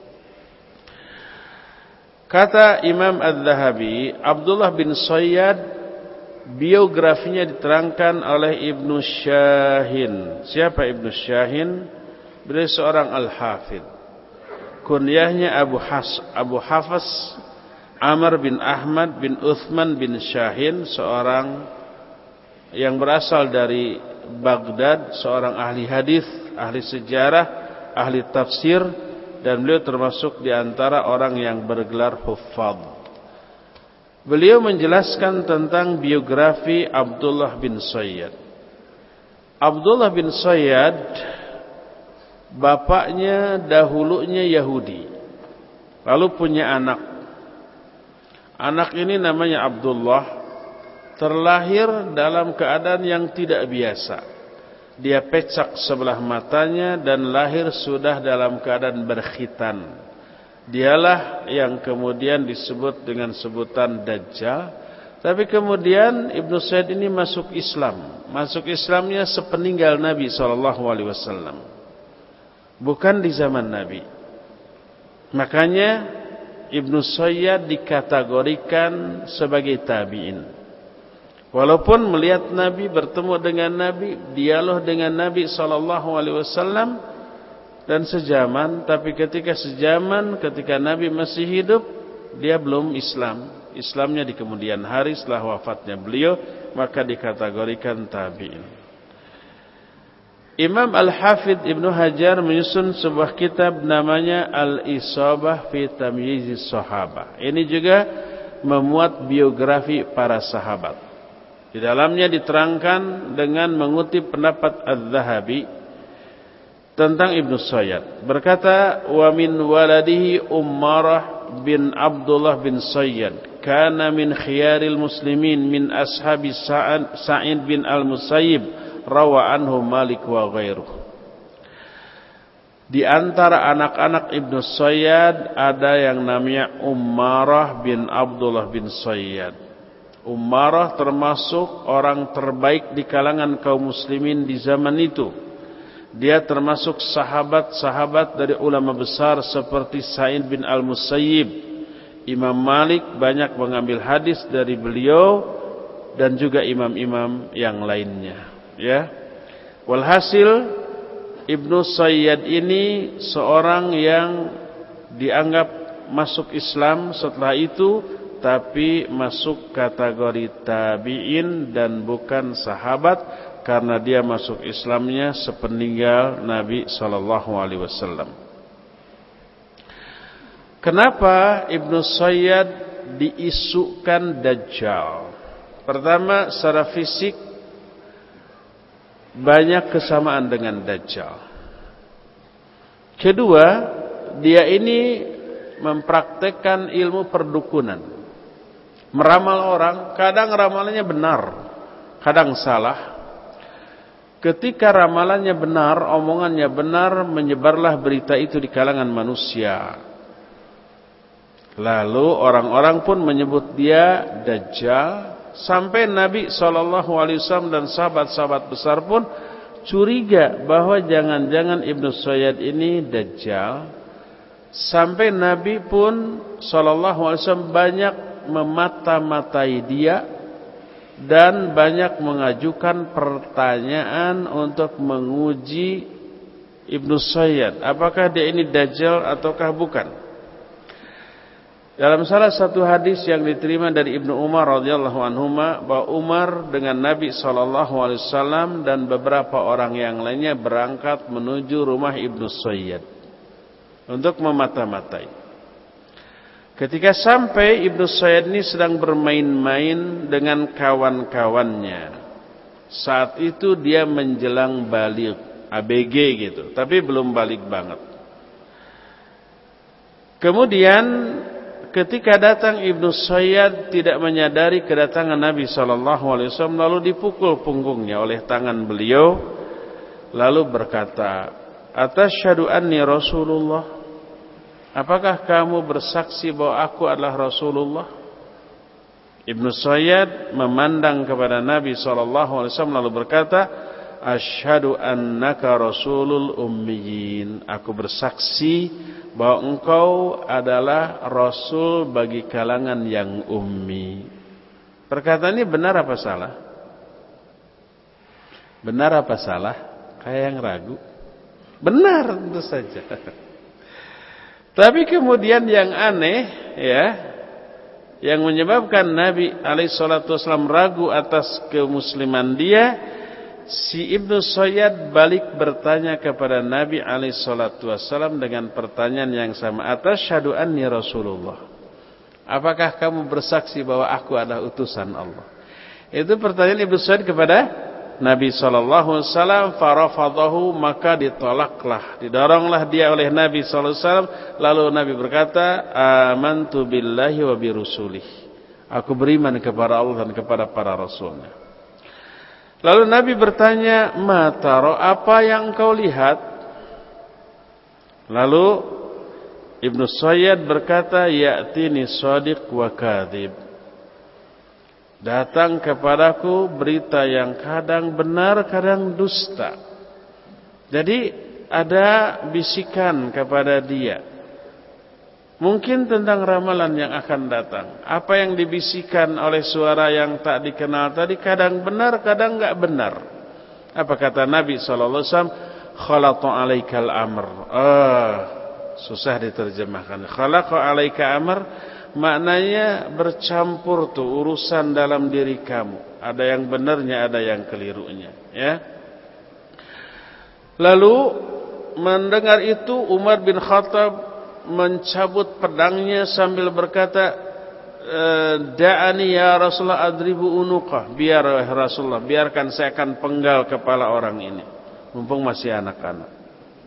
Kata Imam Az-Zahabi, Abdullah bin Sayyad biografinya diterangkan oleh Ibnu Syahin. Siapa Ibnu Syahin? Beliau seorang al-hafidh. Kunyahnya Abu Has Abu Hafs Amr bin Ahmad bin Uthman bin Syahin, seorang yang berasal dari Baghdad, seorang ahli hadis, ahli sejarah, ahli tafsir, dan beliau termasuk di antara orang yang bergelar huffaz. Beliau menjelaskan tentang biografi Abdullah bin Sayyad. Abdullah bin Sayyad bapaknya dahulunya Yahudi, lalu punya anak. Anak ini namanya Abdullah, terlahir dalam keadaan yang tidak biasa. Dia pecak sebelah matanya dan lahir sudah dalam keadaan berkhitan. Dialah yang kemudian disebut dengan sebutan Dajjal. Tapi kemudian Ibnu Sayyad ini masuk Islam. Masuk Islamnya sepeninggal Nabi shallallahu alaihi wasallam, bukan di zaman Nabi. Makanya Ibnu Sayyad dikategorikan sebagai tabi'in. Walaupun melihat Nabi, bertemu dengan Nabi, dialog dengan Nabi sallallahu alaihi wasallam dan sejaman, tapi ketika sejaman, ketika Nabi masih hidup, dia belum Islam. Islamnya di kemudian hari setelah wafatnya beliau, maka dikategorikan tabi'in. Imam Al-Hafidh Ibnu Hajar menyusun sebuah kitab namanya Al-Isabah fi Tamyizis Sahabah. Ini juga memuat biografi para sahabat. Di dalamnya diterangkan dengan mengutip pendapat Az-Zahabi tentang Ibnu Sayyad. Berkata, wa min waladihi Umarah bin Abdullah bin Sayyad, kana min khiyaril muslimin min ashabi Sa'id bin Al-Musayyib, rawa anhu Malik wa ghairuh. Di antara anak-anak Ibnu Sayyad ada yang namanya Umarah bin Abdullah bin Sayyad. Umarah termasuk orang terbaik di kalangan kaum muslimin di zaman itu. Dia termasuk sahabat-sahabat dari ulama besar seperti Sa'id bin Al-Musayyib. Imam Malik banyak mengambil hadis dari beliau dan juga imam-imam yang lainnya. Ya, walhasil Ibnu Sayyad ini seorang yang dianggap masuk Islam setelah itu, tapi masuk kategori tabi'in dan bukan sahabat, karena dia masuk Islamnya sepeninggal Nabi sallallahu alaihi wasallam. Kenapa Ibnu Sayyad diisukan Dajjal? Pertama, secara fisik banyak kesamaan dengan Dajjal. Kedua, dia ini mempraktekkan ilmu perdukunan, meramal orang. Kadang ramalannya benar, kadang salah. Ketika ramalannya benar, omongannya benar, menyebarlah berita itu di kalangan manusia. Lalu orang-orang pun menyebut dia Dajjal. Sampai Nabi shallallahu alaihi wasallam dan sahabat-sahabat besar pun curiga bahwa jangan-jangan Ibnu Sayyad ini Dajjal. Sampai Nabi pun shallallahu alaihi wasallam banyak memata-matai dia dan banyak mengajukan pertanyaan untuk menguji Ibnu Sayyad, apakah dia ini Dajjal ataukah bukan. Dalam salah satu hadis yang diterima dari Ibnu Umar radhiyallahu anhuma, bahwa Umar dengan Nabi shallallahu alaihi wasallam dan beberapa orang yang lainnya berangkat menuju rumah Ibnu Sayyad untuk memata-matai. Ketika sampai, Ibnu Sayyad ini sedang bermain-main dengan kawan-kawannya. Saat itu dia menjelang balik, A B G gitu, tapi belum balik banget. Kemudian ketika datang Ibnu Sayyad tidak menyadari kedatangan Nabi shallallahu alaihi wasallam, lalu dipukul punggungnya oleh tangan beliau, lalu berkata, "Atasyhadu anni Rasulullah?" Apakah kamu bersaksi bahwa aku adalah Rasulullah? Ibnu Sayyad memandang kepada Nabi shallallahu alaihi wasallam lalu berkata, "Asyhadu annaka rasulul ummiyin." Aku bersaksi bahwa engkau adalah rasul bagi kalangan yang ummi. Perkataan ini benar apa salah? Benar apa salah? Kayak yang ragu. Benar tentu saja. Tapi kemudian yang aneh, ya, yang menyebabkan Nabi alaihi salatu wasallam ragu atas kemusliman dia, si Ibnu Sayyad balik bertanya kepada Nabi alaihi salatu wasallam dengan pertanyaan yang sama, "Atasyhadu anni Rasulullah?" Apakah kamu bersaksi bahwa aku adalah utusan Allah? Itu pertanyaan Ibnu Sayyad kepada Nabi sallallahu alaihi wasallam. Farafadahu, maka ditolaklah, didoronglah dia oleh Nabi sallallahu alaihi wasallam. Lalu Nabi berkata, "Amantu billahi wa birusulih." Aku beriman kepada Allah dan kepada para rasulnya. Lalu Nabi bertanya, "Ma taro, apa yang engkau lihat?" Lalu Ibnu Sayyad berkata, "Ya'tini shadiq wa kadhib." Datang kepadaku berita yang kadang benar, kadang dusta. Jadi ada bisikan kepada dia, mungkin tentang ramalan yang akan datang. Apa yang dibisikkan oleh suara yang tak dikenal tadi kadang benar, kadang enggak benar. Apa kata Nabi sallallahu alaihi wasallam? "Khalaqu alaikal amr." Ah, susah diterjemahkan. Khalaqa alaika amr maknanya bercampur tuh urusan dalam diri kamu. Ada yang benarnya, ada yang kelirunya, ya. Lalu mendengar itu Umar bin Khattab mencabut pedangnya sambil berkata, "Da'ani ya Rasulullah adribu unuqah." Biar Rasulullah, biarkan saya akan penggal kepala orang ini, mumpung masih anak-anak.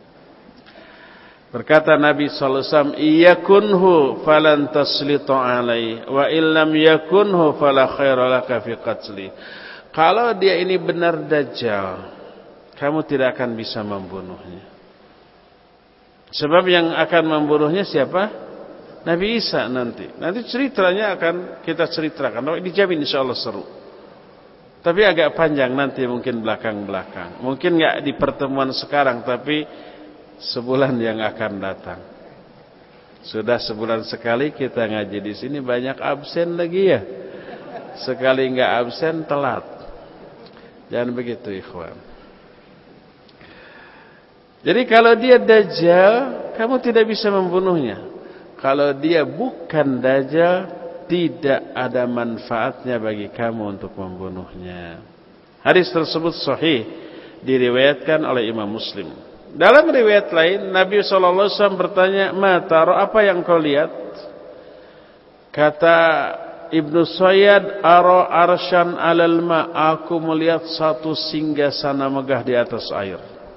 Berkata Nabi sallallahu alaihi wasallam, "Iyakunhu falan taslita alaihi wa illam yakunhu fala khaira laka fi qatli." Kalau dia ini benar dajjal, kamu tidak akan bisa membunuhnya. Sebab yang akan membunuhnya siapa? Nabi Isa nanti. Nanti ceritanya akan kita ceritakan. Dijamin insyaallah seru. Tapi agak panjang nanti, mungkin belakang-belakang. Mungkin enggak di pertemuan sekarang, tapi sebulan yang akan datang. Sudah sebulan sekali kita ngaji di sini, banyak absen lagi ya. Sekali enggak absen telat. Jangan begitu ikhwan. Jadi kalau dia dajjal, kamu tidak bisa membunuhnya. Kalau dia bukan dajjal, tidak ada manfaatnya bagi kamu untuk membunuhnya. Hadis tersebut sahih, diriwayatkan oleh Imam Muslim. Dalam riwayat lain, Nabi sallallahu alaihi wasallam bertanya, "Ma taro, apa yang kau lihat?" Kata Ibnu Sayyad, "Ara arsyan 'alal ma." Aku melihat satu singgasana megah di atas air.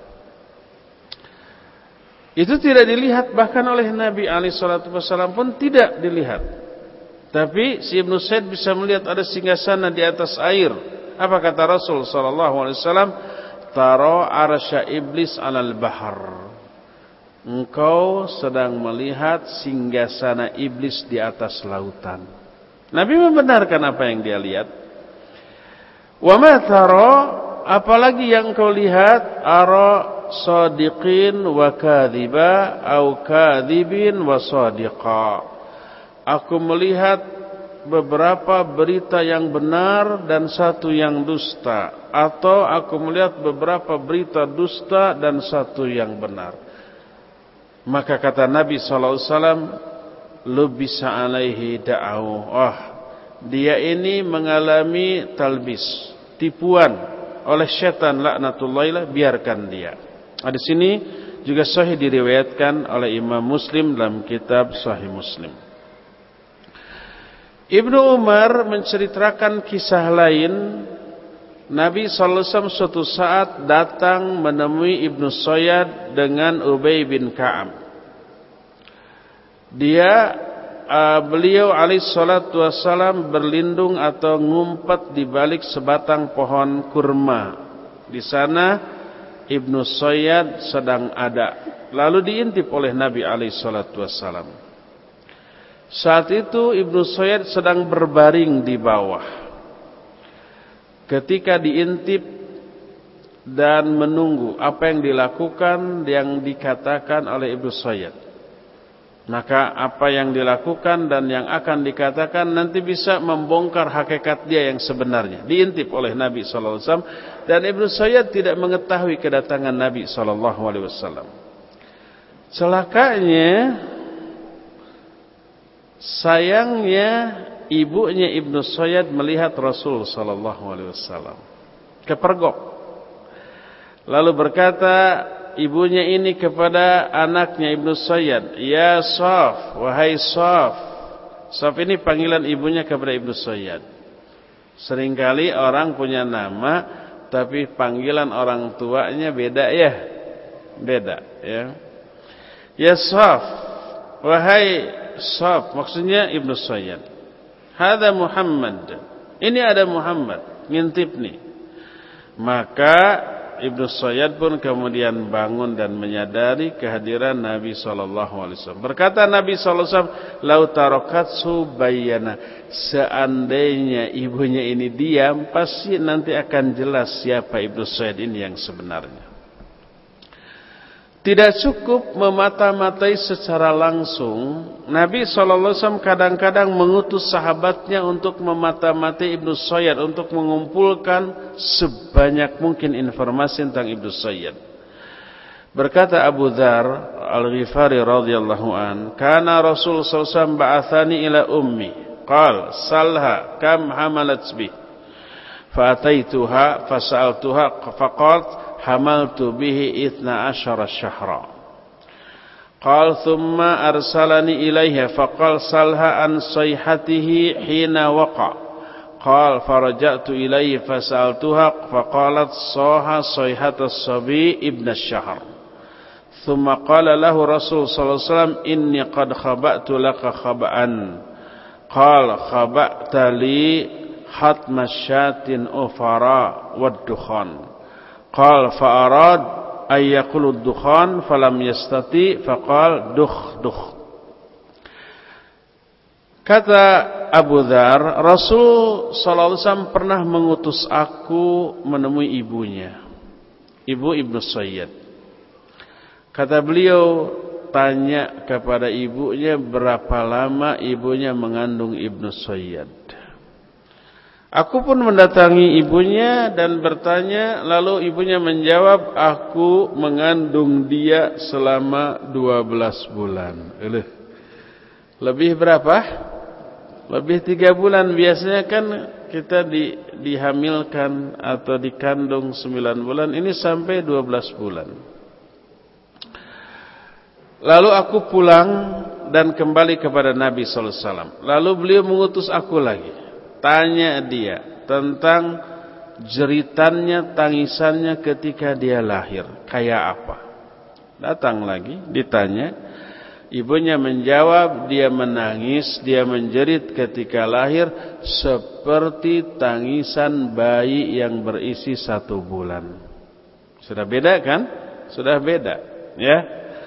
Itu tidak dilihat bahkan oleh Nabi alaihi salatu wasallam pun tidak dilihat. Tapi si Ibnu Sayyad bisa melihat ada singgasana di atas air. Apa kata Rasul sallallahu alaihi wasallam? "Taro arsya iblis alal bahar." Engkau sedang melihat singgasana iblis di atas lautan. Nabi membenarkan apa yang dia lihat. Wa ma taro, apalagi yang kau lihat? Ara sadiqin wa kadhiba au kadhibin wa sadiqa. Aku melihat beberapa berita yang benar dan satu yang dusta, atau aku melihat beberapa berita dusta dan satu yang benar. Maka kata Nabi sallallahu alaihi wasallam, "Lubisa alaihi da'au." Oh, dia ini mengalami talbis, tipuan oleh syaitan laknatullah, biarkan dia. Nah, di sini juga sahih diriwayatkan oleh Imam Muslim dalam kitab Sahih Muslim. Ibnu Umar menceritakan kisah lain. Nabi sallallahu alaihi wasallam suatu saat datang menemui Ibnu Sayyad dengan Ubay bin Ka'ab. Dia uh, beliau alaihi salatu wasallam berlindung atau ngumpet di balik sebatang pohon kurma. Di sana Ibnu Sayyad sedang ada. Lalu diintip oleh Nabi alaihi salatu wasallam. Saat itu Ibnu Sayyad sedang berbaring di bawah. Ketika diintip dan menunggu apa yang dilakukan yang dikatakan oleh Ibnu Sayyad, maka apa yang dilakukan dan yang akan dikatakan nanti bisa membongkar hakikat dia yang sebenarnya. Diintip oleh Nabi sallallahu alaihi wasallam dan Ibnu Sayyad tidak mengetahui kedatangan Nabi sallallahu alaihi wasallam. Celakanya, sayangnya ibunya Ibnu Sayyad melihat Rasul sallallahu alaihi wasallam. Kepergok. Lalu berkata ibunya ini kepada anaknya Ibnu Sayyad, "Ya Saf, wahai Saf." Saf ini panggilan ibunya kepada Ibnu Sayyad. Seringkali orang punya nama tapi panggilan orang tuanya beda ya. Beda ya. Ya Saf, wahai Saf, maksudnya Ibnu Sayyad. Hada Muhammad. Ini ada Muhammad, ngintip nih. Maka Ibnu Sayyad pun kemudian bangun dan menyadari kehadiran Nabi sallallahu alaihi wasallam. Berkata Nabi sallallahu alaihi wasallam, "Lau tarakat subayyana." Seandainya ibunya ini diam, pasti nanti akan jelas siapa Ibnu Sayyad ini yang sebenarnya. Tidak cukup memata-matai secara langsung. Nabi sallallahu alaihi wasallam kadang-kadang mengutus sahabatnya untuk memata-matai Ibnu Sayyad, untuk mengumpulkan sebanyak mungkin informasi tentang Ibnu Sayyad. Berkata Abu Dzar Al-Ghifari radhiyallahu an, "Kana Rasul sallallahu alaihi wasallam ba'athani ila ummi, qala salha kam hamalat bih. Fa ataituha fa sa'altuha faqalat hamaltu bihi ithna asyara syahra. Qal thumma arsalani ilaiha faqal salha an sayhatihi hina waqa. Qal faraja'tu ilaihi fasaltuha faqalat saha sayhatas sabi ibn asy-syahr. Thumma qala lahu Rasul sallallahu alaihi wasallam inni qad khaba'tu laka khaba'an. Qal khaba'ta li hatma syatin ufara wad dukhan. Qal fa'arad ay yaqulu dukhan falam yastati faqal dukh dukh. Kata Abu Dzar, Rasul sallallahu alaihi wasallam pernah mengutus aku menemui ibunya, ibu Ibnu Sayyad. Kata beliau, tanya kepada ibunya berapa lama ibunya mengandung Ibnu Sayyad. Aku pun mendatangi ibunya dan bertanya, lalu ibunya menjawab, aku mengandung dia selama dua belas bulan. Lebih berapa? Lebih tiga bulan. Biasanya kan kita di, dihamilkan atau dikandung sembilan bulan, ini sampai dua belas bulan. Lalu aku pulang dan kembali kepada Nabi sallallahu alaihi wasallam. Lalu beliau mengutus aku lagi. Tanya dia tentang jeritannya, tangisannya ketika dia lahir. Kayak apa? Datang lagi, ditanya. Ibunya menjawab, dia menangis, dia menjerit ketika lahir seperti tangisan bayi yang berisi satu bulan. Sudah beda kan? Sudah beda. Ya.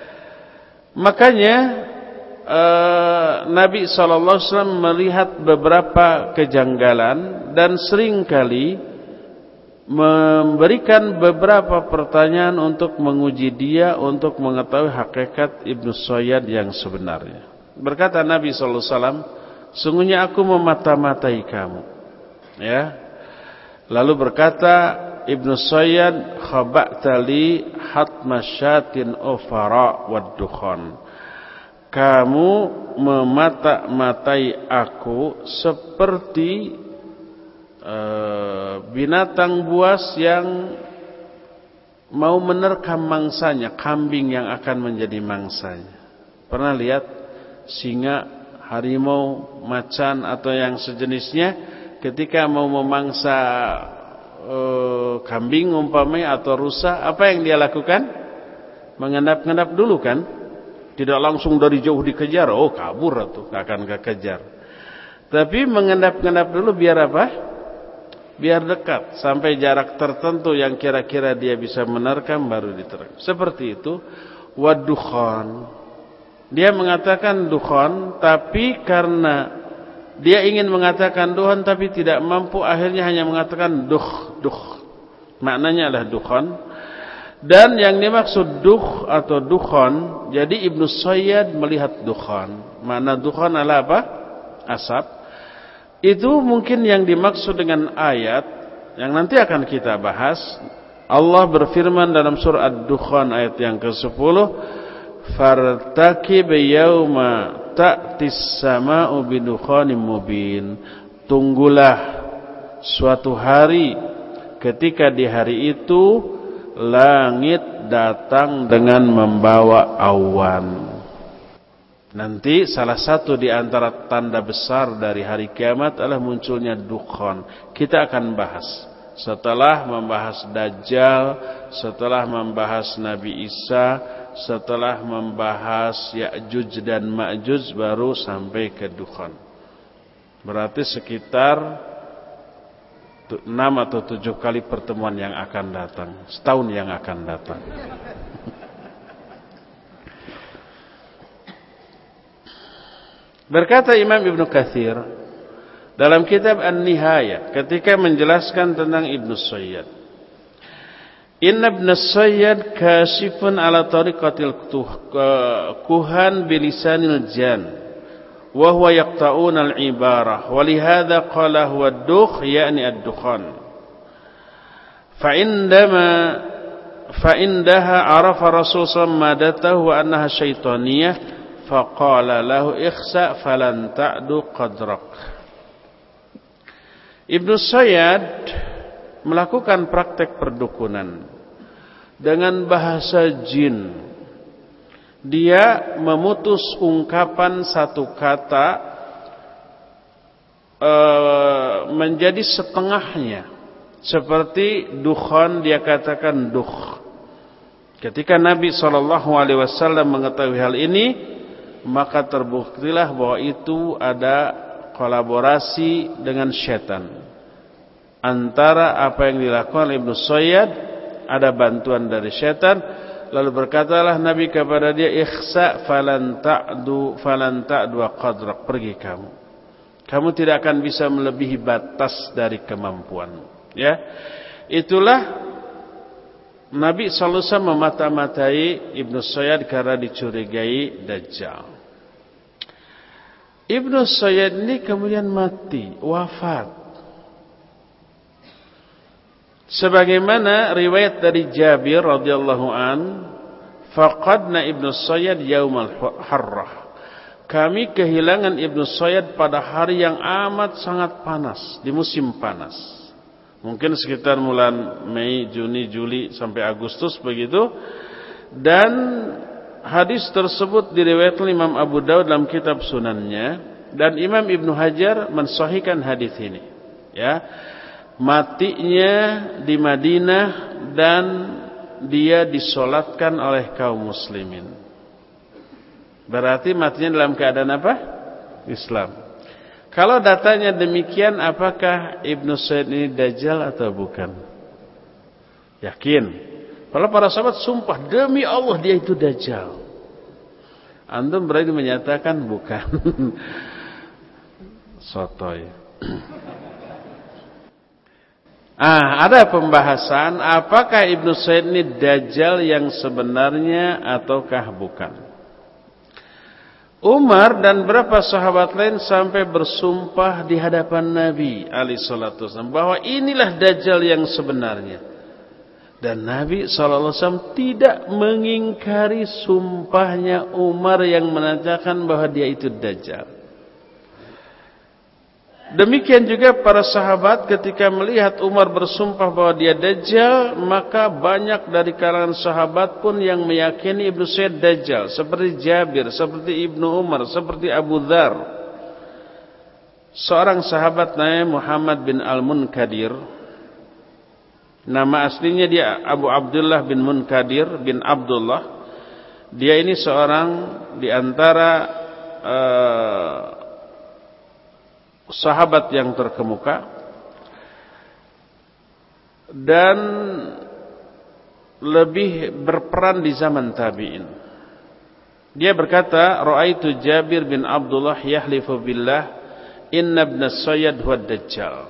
Makanya Uh, Nabi sallallahu alaihi wasallam melihat beberapa kejanggalan dan seringkali memberikan beberapa pertanyaan untuk menguji dia, untuk mengetahui hakikat Ibnu Sayyad yang sebenarnya. Berkata Nabi sallallahu alaihi wasallam, sungguhnya aku memata-matai kamu. Ya. Lalu berkata Ibnu Sayyad, khaba'ta li hatma syatin ufara wad dukhan. Kamu memata-matai aku seperti uh, binatang buas yang mau menerkam mangsanya, kambing yang akan menjadi mangsanya. Pernah lihat singa harimau, macan atau yang sejenisnya ketika mau memangsa e, kambing umpamanya atau rusa, apa yang dia lakukan? Mengendap-endap dulu kan? Tidak langsung dari jauh dikejar, oh kabur atau gak akan kekejar. Tapi mengendap-endap dulu biar apa? Biar dekat sampai jarak tertentu yang kira-kira dia bisa menerkam baru diterkam. Seperti itu. Wadukhan, dia mengatakan dukhan, tapi karena dia ingin mengatakan duhan tapi tidak mampu, akhirnya hanya mengatakan duh, duh. Maknanya adalah dukhan. Dan yang dimaksud duh atau dukhan, jadi Ibnu Sayyad melihat dukhan. Makna dukhan adalah apa? Asap. Itu mungkin yang dimaksud dengan ayat yang nanti akan kita bahas. Allah berfirman dalam surah Ad-Dukhan ayat yang kesepuluh, "Fartaqib yauma ta'tis sama'u bidukhanin mubin." Tunggulah suatu hari ketika di hari itu langit datang dengan membawa awan. Nanti salah satu di antara tanda besar dari hari kiamat adalah munculnya dukhan. Kita akan bahas setelah membahas Dajjal, setelah membahas Nabi Isa, setelah membahas Ya'juj dan Ma'juj, baru sampai ke dukhan. Berarti sekitar enam atau tujuh kali pertemuan yang akan datang, setahun yang akan datang. Berkata Imam Ibnu Katsir dalam kitab An-Nihayah ketika menjelaskan tentang Ibnu Sayyad, "Inna Ibnu Sayyad kasifun ala tariqatil kuhan bilisanil jan wa huwa yaqta'un al-ibarah wa lihadza qala huwa ad-dukh yani ad-dukhan fa indama fa indaha arafa Rasul sallallahu alaihi wasallam wa annaha syaitaniyah fa qala lahu ikhsa falan ta'du qadrak." Ibnu Sayyad melakukan praktek perdukunan dengan bahasa jin. Dia memutus ungkapan satu kata e, menjadi setengahnya. Seperti dukhan dia katakan duh. Ketika Nabi shallallahu alaihi wasallam mengetahui hal ini, maka terbuktilah bahwa itu ada kolaborasi dengan syaitan. Antara apa yang dilakukan Ibnu Sayyad, ada bantuan dari syaitan. Lalu berkatalah Nabi kepada dia, ikhsa falan ta'du falan ta'du qadrak, pergi kamu. Kamu tidak akan bisa melebihi batas dari kemampuanmu. Ya, itulah Nabi sallallahu alaihi wasallam memata-matai Ibnu Sayyad karena dicurigai Dajjal. Ibnu Sayyad ini kemudian mati, wafat. Sebagaimana riwayat dari Jabir radhiyallahu an, faqadna Ibnu Sayyad yaumal harrah. Kami kehilangan Ibnu Sayyad pada hari yang amat sangat panas, di musim panas. Mungkin sekitar bulan Mei, Juni, Juli sampai Agustus begitu. Dan hadis tersebut diriwayatkan Imam Abu Daud dalam kitab Sunannya, dan Imam Ibnu Hajar mensahihkan hadis ini. Ya, matinya di Madinah dan dia disolatkan oleh kaum muslimin. Berarti matinya dalam keadaan apa? Islam. Kalau datanya demikian, apakah Ibnu Sayyad ini Dajjal atau bukan? Yakin? Kalau para sahabat sumpah demi Allah dia itu Dajjal. Antum berani menyatakan bukan. Sotoy. Ah, ada pembahasan apakah Ibnu Sayyad ini Dajjal yang sebenarnya ataukah bukan. Umar dan beberapa sahabat lain sampai bersumpah di hadapan Nabi alaihi salatu wasallam bahwa inilah Dajjal yang sebenarnya. Dan Nabi sallallahu alaihi wasallam tidak mengingkari sumpahnya Umar yang mengatakan bahwa dia itu Dajjal. Demikian juga para sahabat ketika melihat Umar bersumpah bahwa dia Dajjal, maka banyak dari kalangan sahabat pun yang meyakini Ibnu Sayyad Dajjal, seperti Jabir, seperti Ibnu Umar, seperti Abu Dzar. seorang sahabat namanya Muhammad bin Al-Munkadir. Nama aslinya dia Abu Abdullah bin Munkadir bin Abdullah. Dia ini seorang di antara uh, sahabat yang terkemuka dan lebih berperan di zaman tabi'in. Dia berkata, "Ra'aitu Jabir bin Abdullah yahlifu billah inna ibn as-Sayyad huwa ad-Dajjal."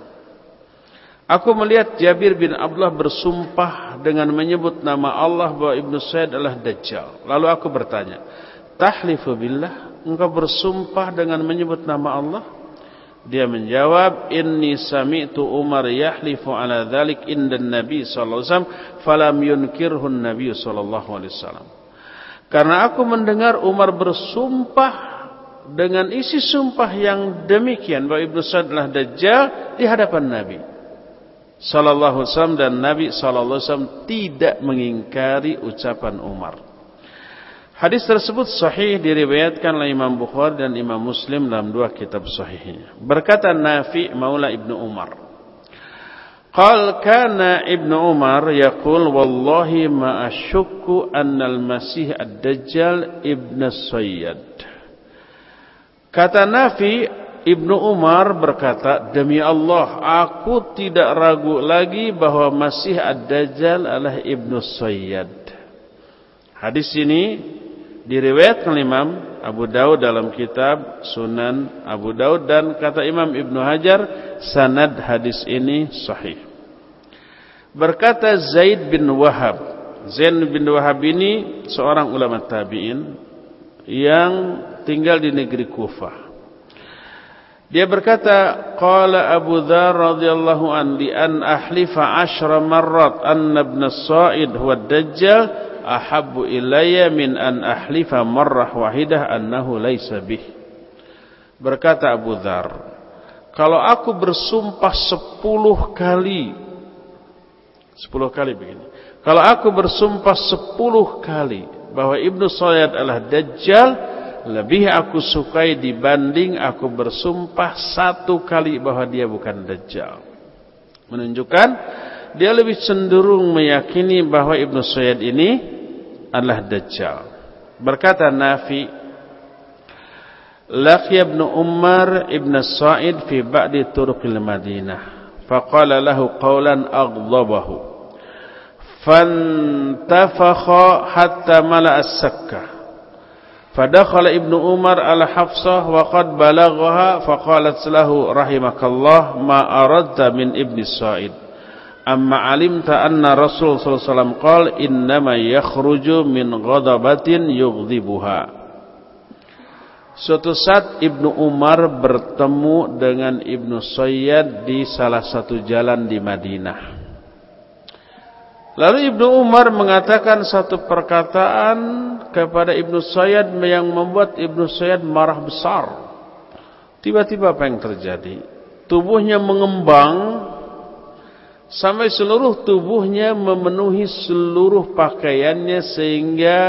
Aku melihat Jabir bin Abdullah bersumpah dengan menyebut nama Allah bahwa Ibnu Sayyad adalah Dajjal. Lalu aku bertanya, "Tahlifu billah? Engkau bersumpah dengan menyebut nama Allah?" Dia menjawab, "Inni sami'tu Umar yahlifu ala dhalik inda Nabi sallallahu alaihi wasallam falam yunkirhu Nabi sallallahu alaihi wasallam." Karena aku mendengar Umar bersumpah dengan isi sumpah yang demikian bahwa Ibnu Sayyad adalah Dajjal di hadapan Nabi sallallahu alaihi wasallam, dan Nabi sallallahu alaihi wasallam tidak mengingkari ucapan Umar. Hadis tersebut sahih, diriwayatkan oleh Imam Bukhari dan Imam Muslim dalam dua kitab sahihnya. Berkata Nafi' maula Ibnu Umar, "Qal kana Ibnu Umar yaqul wallahi ma asyukku anna al-Masih ad-Dajjal Ibnu Sayyad." Kata Nafi', Ibnu Umar berkata, "Demi Allah, aku tidak ragu lagi bahwa Masih ad-Dajjal adalah Ibnu Sayyad." Hadis ini diriwayatkan Imam Abu Daud dalam kitab Sunan Abu Daud, dan kata Imam Ibnu Hajar, sanad hadis ini sahih. Berkata Zaid bin Wahab, Zaid bin Wahab ini seorang ulama tabi'in yang tinggal di negeri Kufah. Dia berkata, "Qala Abu Dzar radhiyallahu an li an ahlifa ashra marrat anna ibn as-Sa'id huwa ad-Dajjal ahabbu ilayya min an ahlifa marrah wahidah annahu laysa bih." Berkata Abu Dzar, "Kalau aku bersumpah sepuluh kali, sepuluh kali begini. Kalau aku bersumpah sepuluh kali bahwa Ibnu Sayyad adalah Dajjal, lebih aku sukai dibanding aku bersumpah satu kali bahwa dia bukan Dajjal." Menunjukkan dia lebih cenderung meyakini bahwa Ibnu Sayyad ini adalah Dajjal. Berkata Nafi, "Laqiya Ibnu Umar Ibn Sa'id fi ba'di turuqil Madinah, faqala lahu qawlan aghdabahu, fantafakha hatta mala'a as-sakka. Fadakhala Ibnu Umar ala Hafsah wa qad balaghaha faqalat lahu rahimakallah ma aradta min Ibni Sa'id. Amma alimta anna Rasul sallallahu alaihi wasallam qala innama yakhruju min ghadabatin yughdibuha." Suatu saat Ibnu Umar bertemu dengan Ibnu Sayyad di salah satu jalan di Madinah. Lalu Ibnu Umar mengatakan satu perkataan kepada Ibnu Sayyad yang membuat Ibnu Sayyad marah besar. Tiba-tiba apa yang terjadi? Tubuhnya mengembang sampai seluruh tubuhnya memenuhi seluruh pakaiannya, sehingga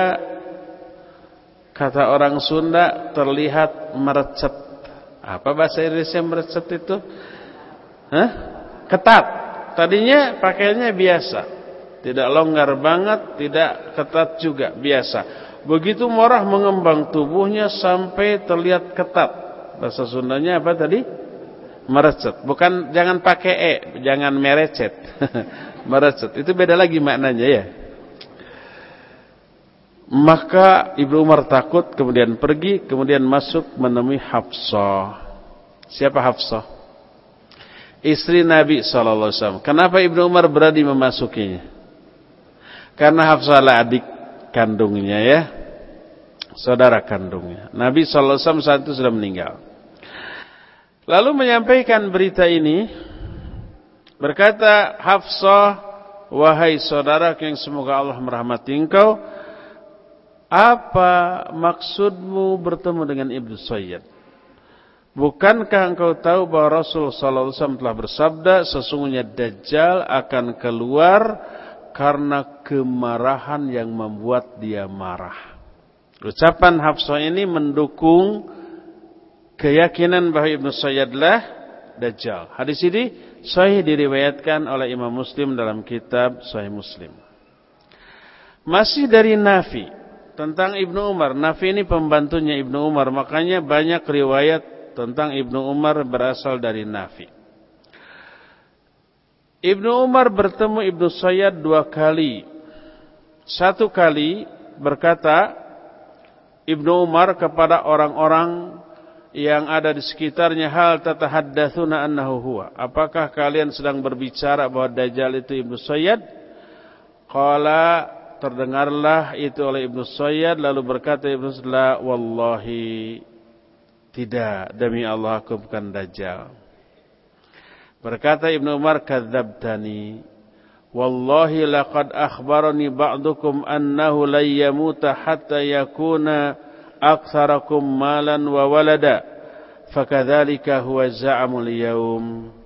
kata orang Sunda terlihat merecet. Apa bahasa Inggrisnya merecet itu? Hah? Ketat. Tadinya pakaiannya biasa, tidak longgar banget, tidak ketat juga, biasa. Begitu marah mengembang tubuhnya sampai terlihat ketat. Bahasa Sundanya apa tadi? Merecet. Bukan, jangan pakai e, jangan merecet. Merecet. Itu beda lagi maknanya ya. Maka Ibnu Umar takut, kemudian pergi, kemudian masuk menemui Hafsah. Siapa Hafsah? Istri Nabi sallallahu alaihi wasallam. Kenapa Ibnu Umar berani memasukinya? Karena Hafsah adalah adik kandungnya ya, saudara kandungnya. Nabi sallallahu alaihi wasallam saat itu sudah meninggal. Lalu menyampaikan berita ini, berkata Hafsah, "Wahai saudaraku yang semoga Allah merahmati engkau, apa maksudmu bertemu dengan Ibnu Sayyad? Bukankah engkau tahu bahwa Rasul sallallahu alaihi wasallam telah bersabda, sesungguhnya Dajjal akan keluar karena kemarahan yang membuat dia marah." Ucapan Hafsah ini mendukung keyakinan bahwa Ibnu Sayyadlah Dajjal. Hadis ini sahih diriwayatkan oleh Imam Muslim dalam kitab Sahih Muslim. Masih dari Nafi tentang Ibnu Umar. Nafi ini pembantunya Ibnu Umar, makanya banyak riwayat tentang Ibnu Umar berasal dari Nafi. Ibnu Umar bertemu Ibnu Sayyad dua kali. Satu kali berkata Ibnu Umar kepada orang-orang yang ada di sekitarnya, hal tatahaddatsuna annahu huwa. Apakah kalian sedang berbicara bahwa Dajjal itu Ibnu Sayyad? Qala, terdengarlah itu oleh Ibnu Sayyad, lalu berkata Ibnu Sayyad, wallahi, tidak, demi Allah aku bukan Dajjal. Berkata Ibnu Umar, kadzabtani, wallahi laqad akhbarani ba'dukum annahu la yamuta hatta yakuna aktsarakum malan wa walada, fakadzalika huwa za'amul yaum.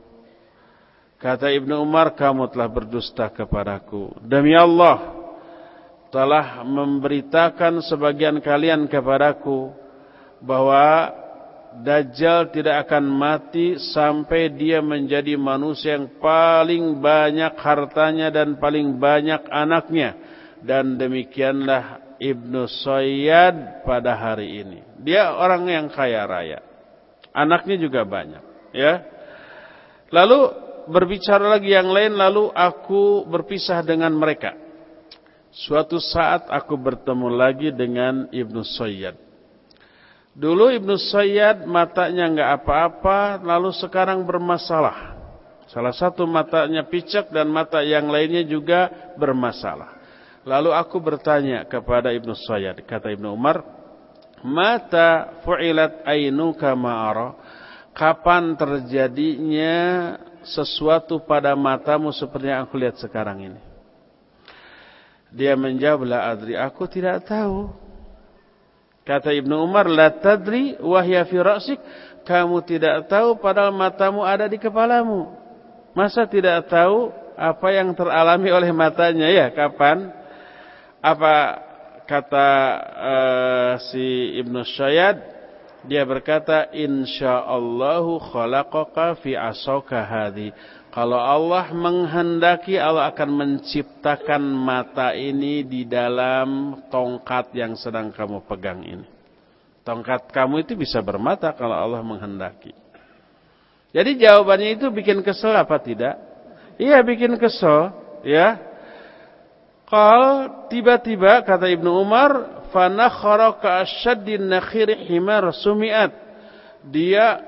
Kata Ibnu Umar, kamu telah berdusta kepadaku. Demi Allah, telah memberitakan sebagian kalian kepadaku bahwa Dajjal tidak akan mati sampai dia menjadi manusia yang paling banyak hartanya dan paling banyak anaknya. Dan demikianlah Ibnu Sayyad pada hari ini. Dia orang yang kaya raya. Anaknya juga banyak. Ya. Lalu berbicara lagi yang lain, lalu aku berpisah dengan mereka. Suatu saat aku bertemu lagi dengan Ibnu Sayyad. Dulu Ibnu Sayyad matanya enggak apa-apa, lalu sekarang bermasalah. Salah satu matanya picek dan mata yang lainnya juga bermasalah. Lalu aku bertanya kepada Ibnu Sayyad, kata Ibnu Umar, mata fu'ilat ainuka ma'ara? Kapan terjadinya sesuatu pada matamu seperti yang aku lihat sekarang ini? Dia menjawab, la adri, aku tidak tahu. Kata Ibnu Umar, la tadri wahya fi ra'sik, kamu tidak tahu padahal matamu ada di kepalamu. Masa tidak tahu apa yang teralami oleh matanya? Ya, kapan? Apa kata uh, si Ibnu Sayyad? Dia berkata, insyaallahu khalaqaka fi asauka hadhi. Kalau Allah menghendaki, Allah akan menciptakan mata ini di dalam tongkat yang sedang kamu pegang ini. Tongkat kamu itu bisa bermata kalau Allah menghendaki. Jadi jawabannya itu bikin kesel apa tidak? Iya, bikin kesel, ya. Qal, tiba-tiba kata Ibnu Umar, fanakhara ka asyaddin nakhiri himar sumi'at. Dia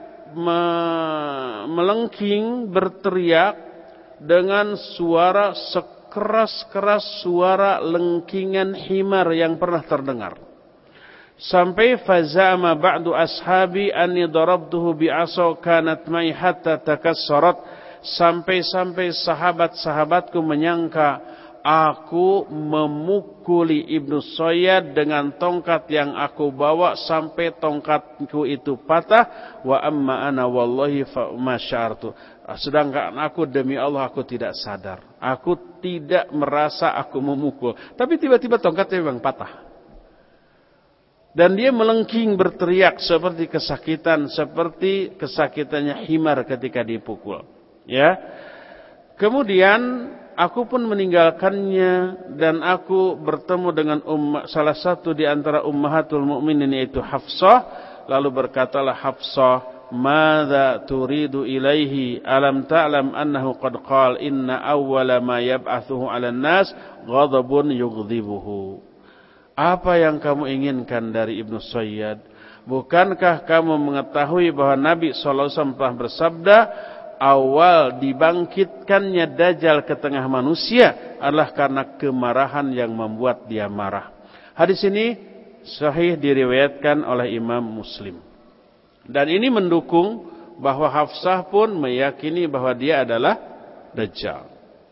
melengking, berteriak dengan suara sekeras-keras suara lengkingan himar yang pernah terdengar. Sampai fazama ba'du ashabi anni darabtuhu bi'asa kanat mai hatta takassarat. Sampai-sampai sahabat-sahabatku menyangka aku memukuli Ibnu Sayyad dengan tongkat yang aku bawa sampai tongkatku itu patah. Wa amma ana wallahi fa ma sya'artu. Sedangkan aku demi Allah aku tidak sadar. Aku tidak merasa aku memukul. Tapi tiba-tiba tongkatnya memang patah. Dan dia melengking berteriak seperti kesakitan, seperti kesakitannya himar ketika dipukul. Ya. Kemudian aku pun meninggalkannya dan aku bertemu dengan umma, salah satu di antara ummahatul mukminin yaitu Hafsah. Lalu berkatalah Hafsah, "Madza turidu ilaihi? Alam ta'lam annahu qad qala inna awwala ma yab'atsuhu 'alan nas ghadabun yughdibuhu." Apa yang kamu inginkan dari Ibnu Sayyad? Bukankah kamu mengetahui bahwa Nabi sallallahu alaihi wasallam telah bersabda, awal dibangkitkannya Dajjal ke tengah manusia adalah karena kemarahan yang membuat dia marah. Hadis ini sahih diriwayatkan oleh Imam Muslim. Dan ini mendukung bahwa Hafsah pun meyakini bahwa dia adalah Dajjal.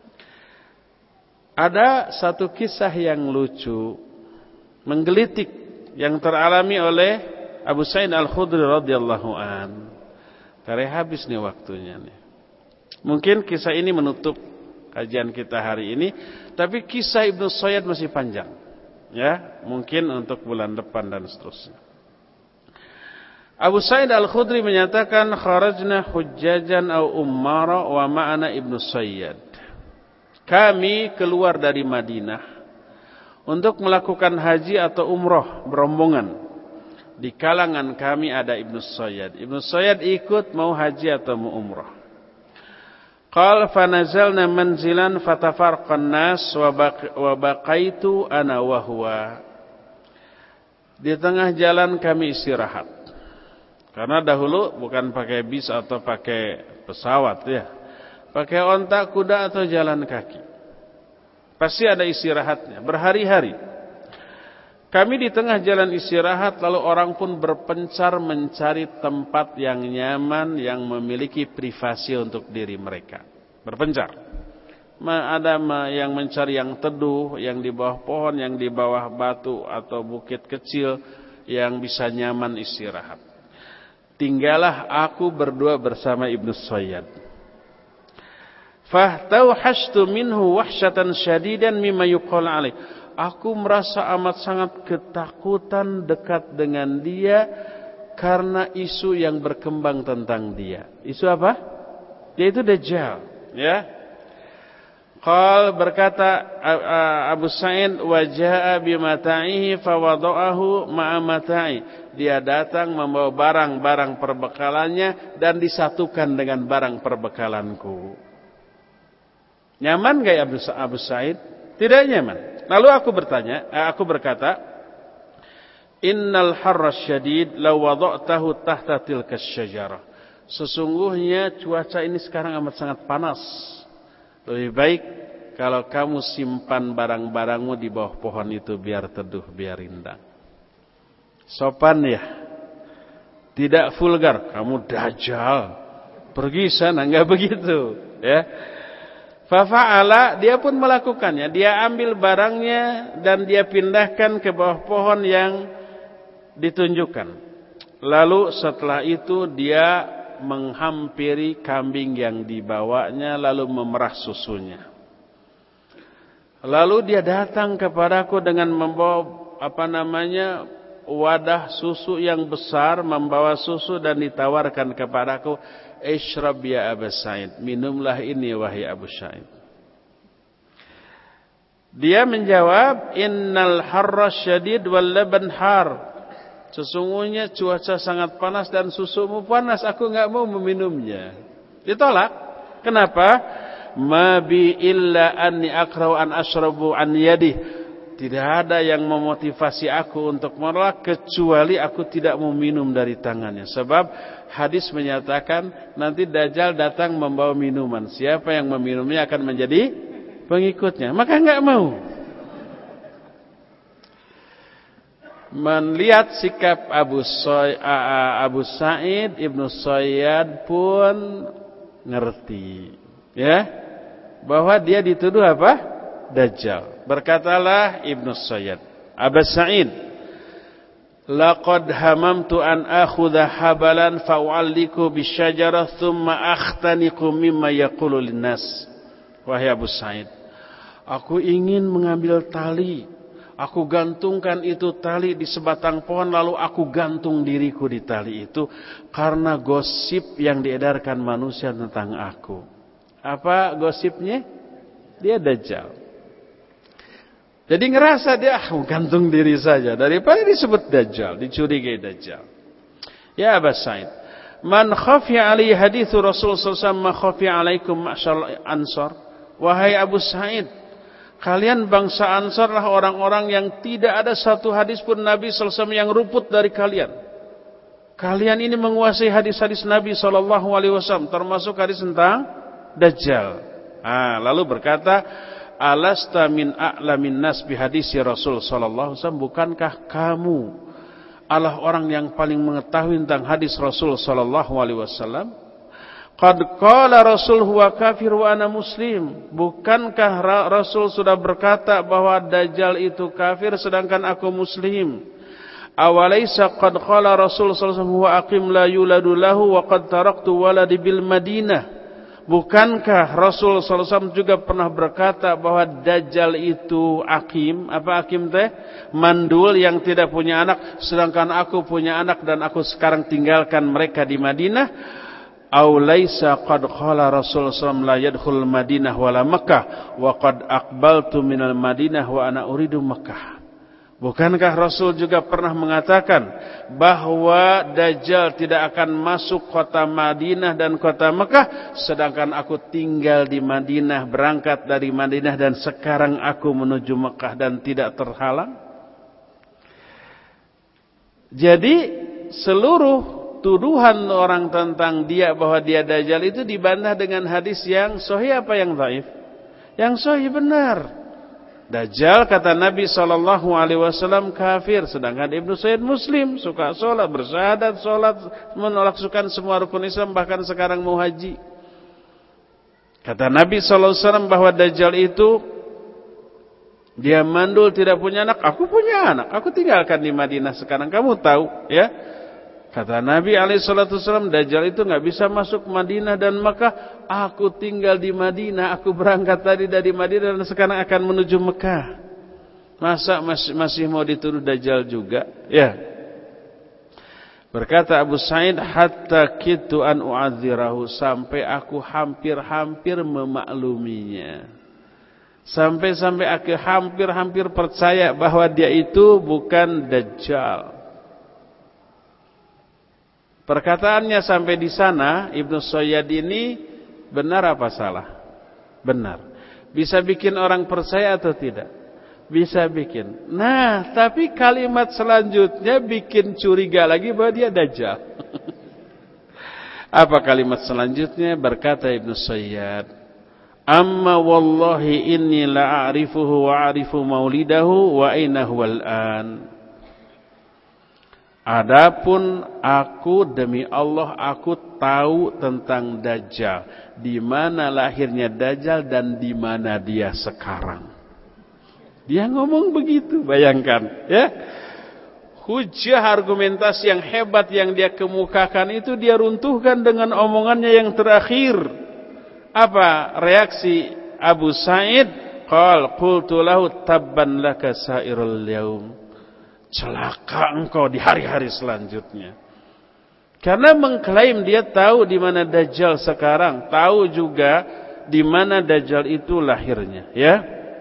Ada satu kisah yang lucu, menggelitik yang teralami oleh Abu Sa'id Al-Khudri radhiyallahu an. Karena habis nih waktunya nih. Mungkin kisah ini menutup kajian kita hari ini, tapi kisah Ibnu Sayyad masih panjang. Ya, mungkin untuk bulan depan dan seterusnya. Abu Sa'id Al-Khudri menyatakan kharajna hujjajan au ummara wa ma'ana Ibnu Sayyad. Kami keluar dari Madinah untuk melakukan haji atau umrah berombongan. Di kalangan kami ada Ibnu Sayyad. Ibnu Sayyad ikut mau haji atau mau umrah. Qal fanazalna manzilan fatafarqan nas wa baqaitu ana wa huwa. Di tengah jalan kami istirahat. Karena dahulu bukan pakai bis atau pakai pesawat ya. Pakai onta, kuda atau jalan kaki. Pasti ada istirahatnya, berhari-hari. Kami di tengah jalan istirahat, lalu orang pun berpencar mencari tempat yang nyaman, yang memiliki privasi untuk diri mereka. Berpencar. Ada yang mencari yang teduh, yang di bawah pohon, yang di bawah batu atau bukit kecil, yang bisa nyaman istirahat. Tinggallah aku berdua bersama Ibnu Sayyad. Fahtauhashtu minhu wahsyatan syadidan mimma yuqal alaih. Aku merasa amat sangat ketakutan dekat dengan dia karena isu yang berkembang tentang dia. Isu apa? Yaitu Dajjal, ya. Qal berkata Abu Sa'id wa jaa bi mata'ihi fa wada'ahu ma'a mata'i. Dia datang membawa barang-barang perbekalannya dan disatukan dengan barang perbekalanku. Nyaman enggak ya Abu, Abu Sa'id? Tidak nyaman. Lalu aku bertanya, aku berkata, "Innal harra syadid law wada'tahu tahta tilka syajarah." Sesungguhnya cuaca ini sekarang amat sangat panas. Lebih baik kalau kamu simpan barang-barangmu di bawah pohon itu biar teduh, biar rindang. Sopan ya. Tidak vulgar. Kamu dajjal. Pergi sana, enggak begitu, ya. Fafa'ala, dia pun melakukannya. Dia ambil barangnya dan dia pindahkan ke bawah pohon yang ditunjukkan. Lalu setelah itu dia menghampiri kambing yang dibawanya lalu memerah susunya. Lalu dia datang kepadaku dengan membawa apa namanya wadah susu yang besar, membawa susu dan ditawarkan kepadaku, "Ishrab ya Abu Sa'id, minumlah ini wahai Abu Sa'id." Dia menjawab, "Innal harra syadid wal laban har." Sesungguhnya cuaca sangat panas dan susumu panas, aku enggak mau meminumnya. Ditolak. Kenapa? Ma bi illa anni akrau an ashrabu an yadi. Tidak ada yang memotivasi aku untuk menolak kecuali aku tidak mau minum dari tangannya. Sebab hadis menyatakan nanti Dajjal datang membawa minuman. Siapa yang meminumnya akan menjadi pengikutnya. Maka enggak mau. Melihat sikap Abu, Soy, Abu Sa'id, Ibnu Sayyad pun ngerti, ya, bahwa dia dituduh apa? Dajjal. Berkatalah Ibnu Sayyad, Abu Sa'id, laqad hamamtu an akhudha habalan fa'u'alliku bisyajarah thumma akhtaniku mimma yaqulu linnas. Wahai Abu Sa'id, aku ingin mengambil tali. Aku gantungkan itu tali di sebatang pohon, lalu aku gantung diriku di tali itu karena gosip yang diedarkan manusia tentang aku. Apa gosipnya? Dia Dajjal. Jadi ngerasa dia ah, gantung diri saja daripada disebut Dajjal, dicurigai Dajjal. Ya Abu Sa'id, man khafiya alaihi hadithu Rasul sallallahu alaihi wasallam ma khafiya alaikum ma'syar ansar. Wahai Abu Sa'id, kalian bangsa Ansar lah orang-orang yang tidak ada satu hadis pun Nabi sallallahu alaihi wasallam yang luput dari kalian. Kalian ini menguasai hadis-hadis Nabi sallallahu alaihi wasallam, termasuk hadis tentang Dajjal. Ah, lalu berkata, "Alasta min a'lamin nas bi hadisi Rasul sallallahu alaihi wasallam?" Bukankah kamu adalah orang yang paling mengetahui tentang hadis Rasul sallallahu alaihi wasallam? Qad qala Rasul huwa kafir wa ana muslim. Bukankah Rasul sudah berkata bahwa Dajjal itu kafir sedangkan aku muslim? Awalaysa qad qala Rasul sallallahu alaihi wasallam huwa aqim la yuladu lahu wa qad taraktu waladi bil Madinah. Bukankah Rasul sallallahu alaihi wasallam juga pernah berkata bahwa Dajjal itu akim? Apa akim teh? Mandul yang tidak punya anak, sedangkan aku punya anak dan aku sekarang tinggalkan mereka di Madinah. Aw laisa qad qala Rasul sallallahu alaihi wasallam la yadkhul Madinah wala Makkah wa qad aqbaltu minal Madinah wa ana uridu Makkah. Bukankah Rasul juga pernah mengatakan bahwa Dajjal tidak akan masuk kota Madinah dan kota Mekah, sedangkan aku tinggal di Madinah, berangkat dari Madinah dan sekarang aku menuju Mekah dan tidak terhalang? Jadi seluruh tuduhan orang tentang dia bahwa dia Dajjal itu dibantah dengan hadis yang sahih apa yang dhaif? Yang sahih benar. Dajjal kata Nabi sallallahu alaihi wasallam kafir, sedangkan Ibnu Sayyid Muslim suka sholat, bersyahadat sholat, menolakkan semua rukun Islam, bahkan sekarang mau haji. Kata Nabi sallallahu alaihi wasallam bahwa Dajjal itu dia mandul, tidak punya anak. Aku punya anak, aku tinggalkan di Madinah sekarang, kamu tahu ya. Kata Nabi alaihi salatu wasallam, Dajjal itu nggak bisa masuk Madinah dan Mekah. Aku tinggal di Madinah, aku berangkat tadi dari Madinah dan sekarang akan menuju Mekah. Masa masih, masih mau dituduh Dajjal juga? Ya. Berkata Abu Sa'id, hatta kitu an u'adzirahu, sampai aku hampir-hampir memakluminya. Sampai-sampai aku hampir-hampir percaya bahwa dia itu bukan Dajjal. Perkataannya sampai di sana, Ibnu Sayyad ini benar apa salah? Benar. Bisa bikin orang percaya atau tidak? Bisa bikin. Nah, tapi kalimat selanjutnya bikin curiga lagi bahwa dia Dajjal. Apa kalimat selanjutnya? Berkata Ibnu Sayyad, amma wallahi inni la'arifuhu wa a'rifu maulidahu wa aina huwal an. Adapun aku, demi Allah, aku tahu tentang Dajjal, di mana lahirnya Dajjal dan di mana dia sekarang. Dia ngomong begitu, bayangkan ya. Hujah argumentasi yang hebat yang dia kemukakan itu dia runtuhkan dengan omongannya yang terakhir. Apa reaksi Abu Sa'id? Qal qultu lahu tabban laka sa'irul yaum. Celaka engkau di hari-hari selanjutnya. Karena mengklaim dia tahu di mana Dajjal sekarang, tahu juga di mana Dajjal itu lahirnya, ya.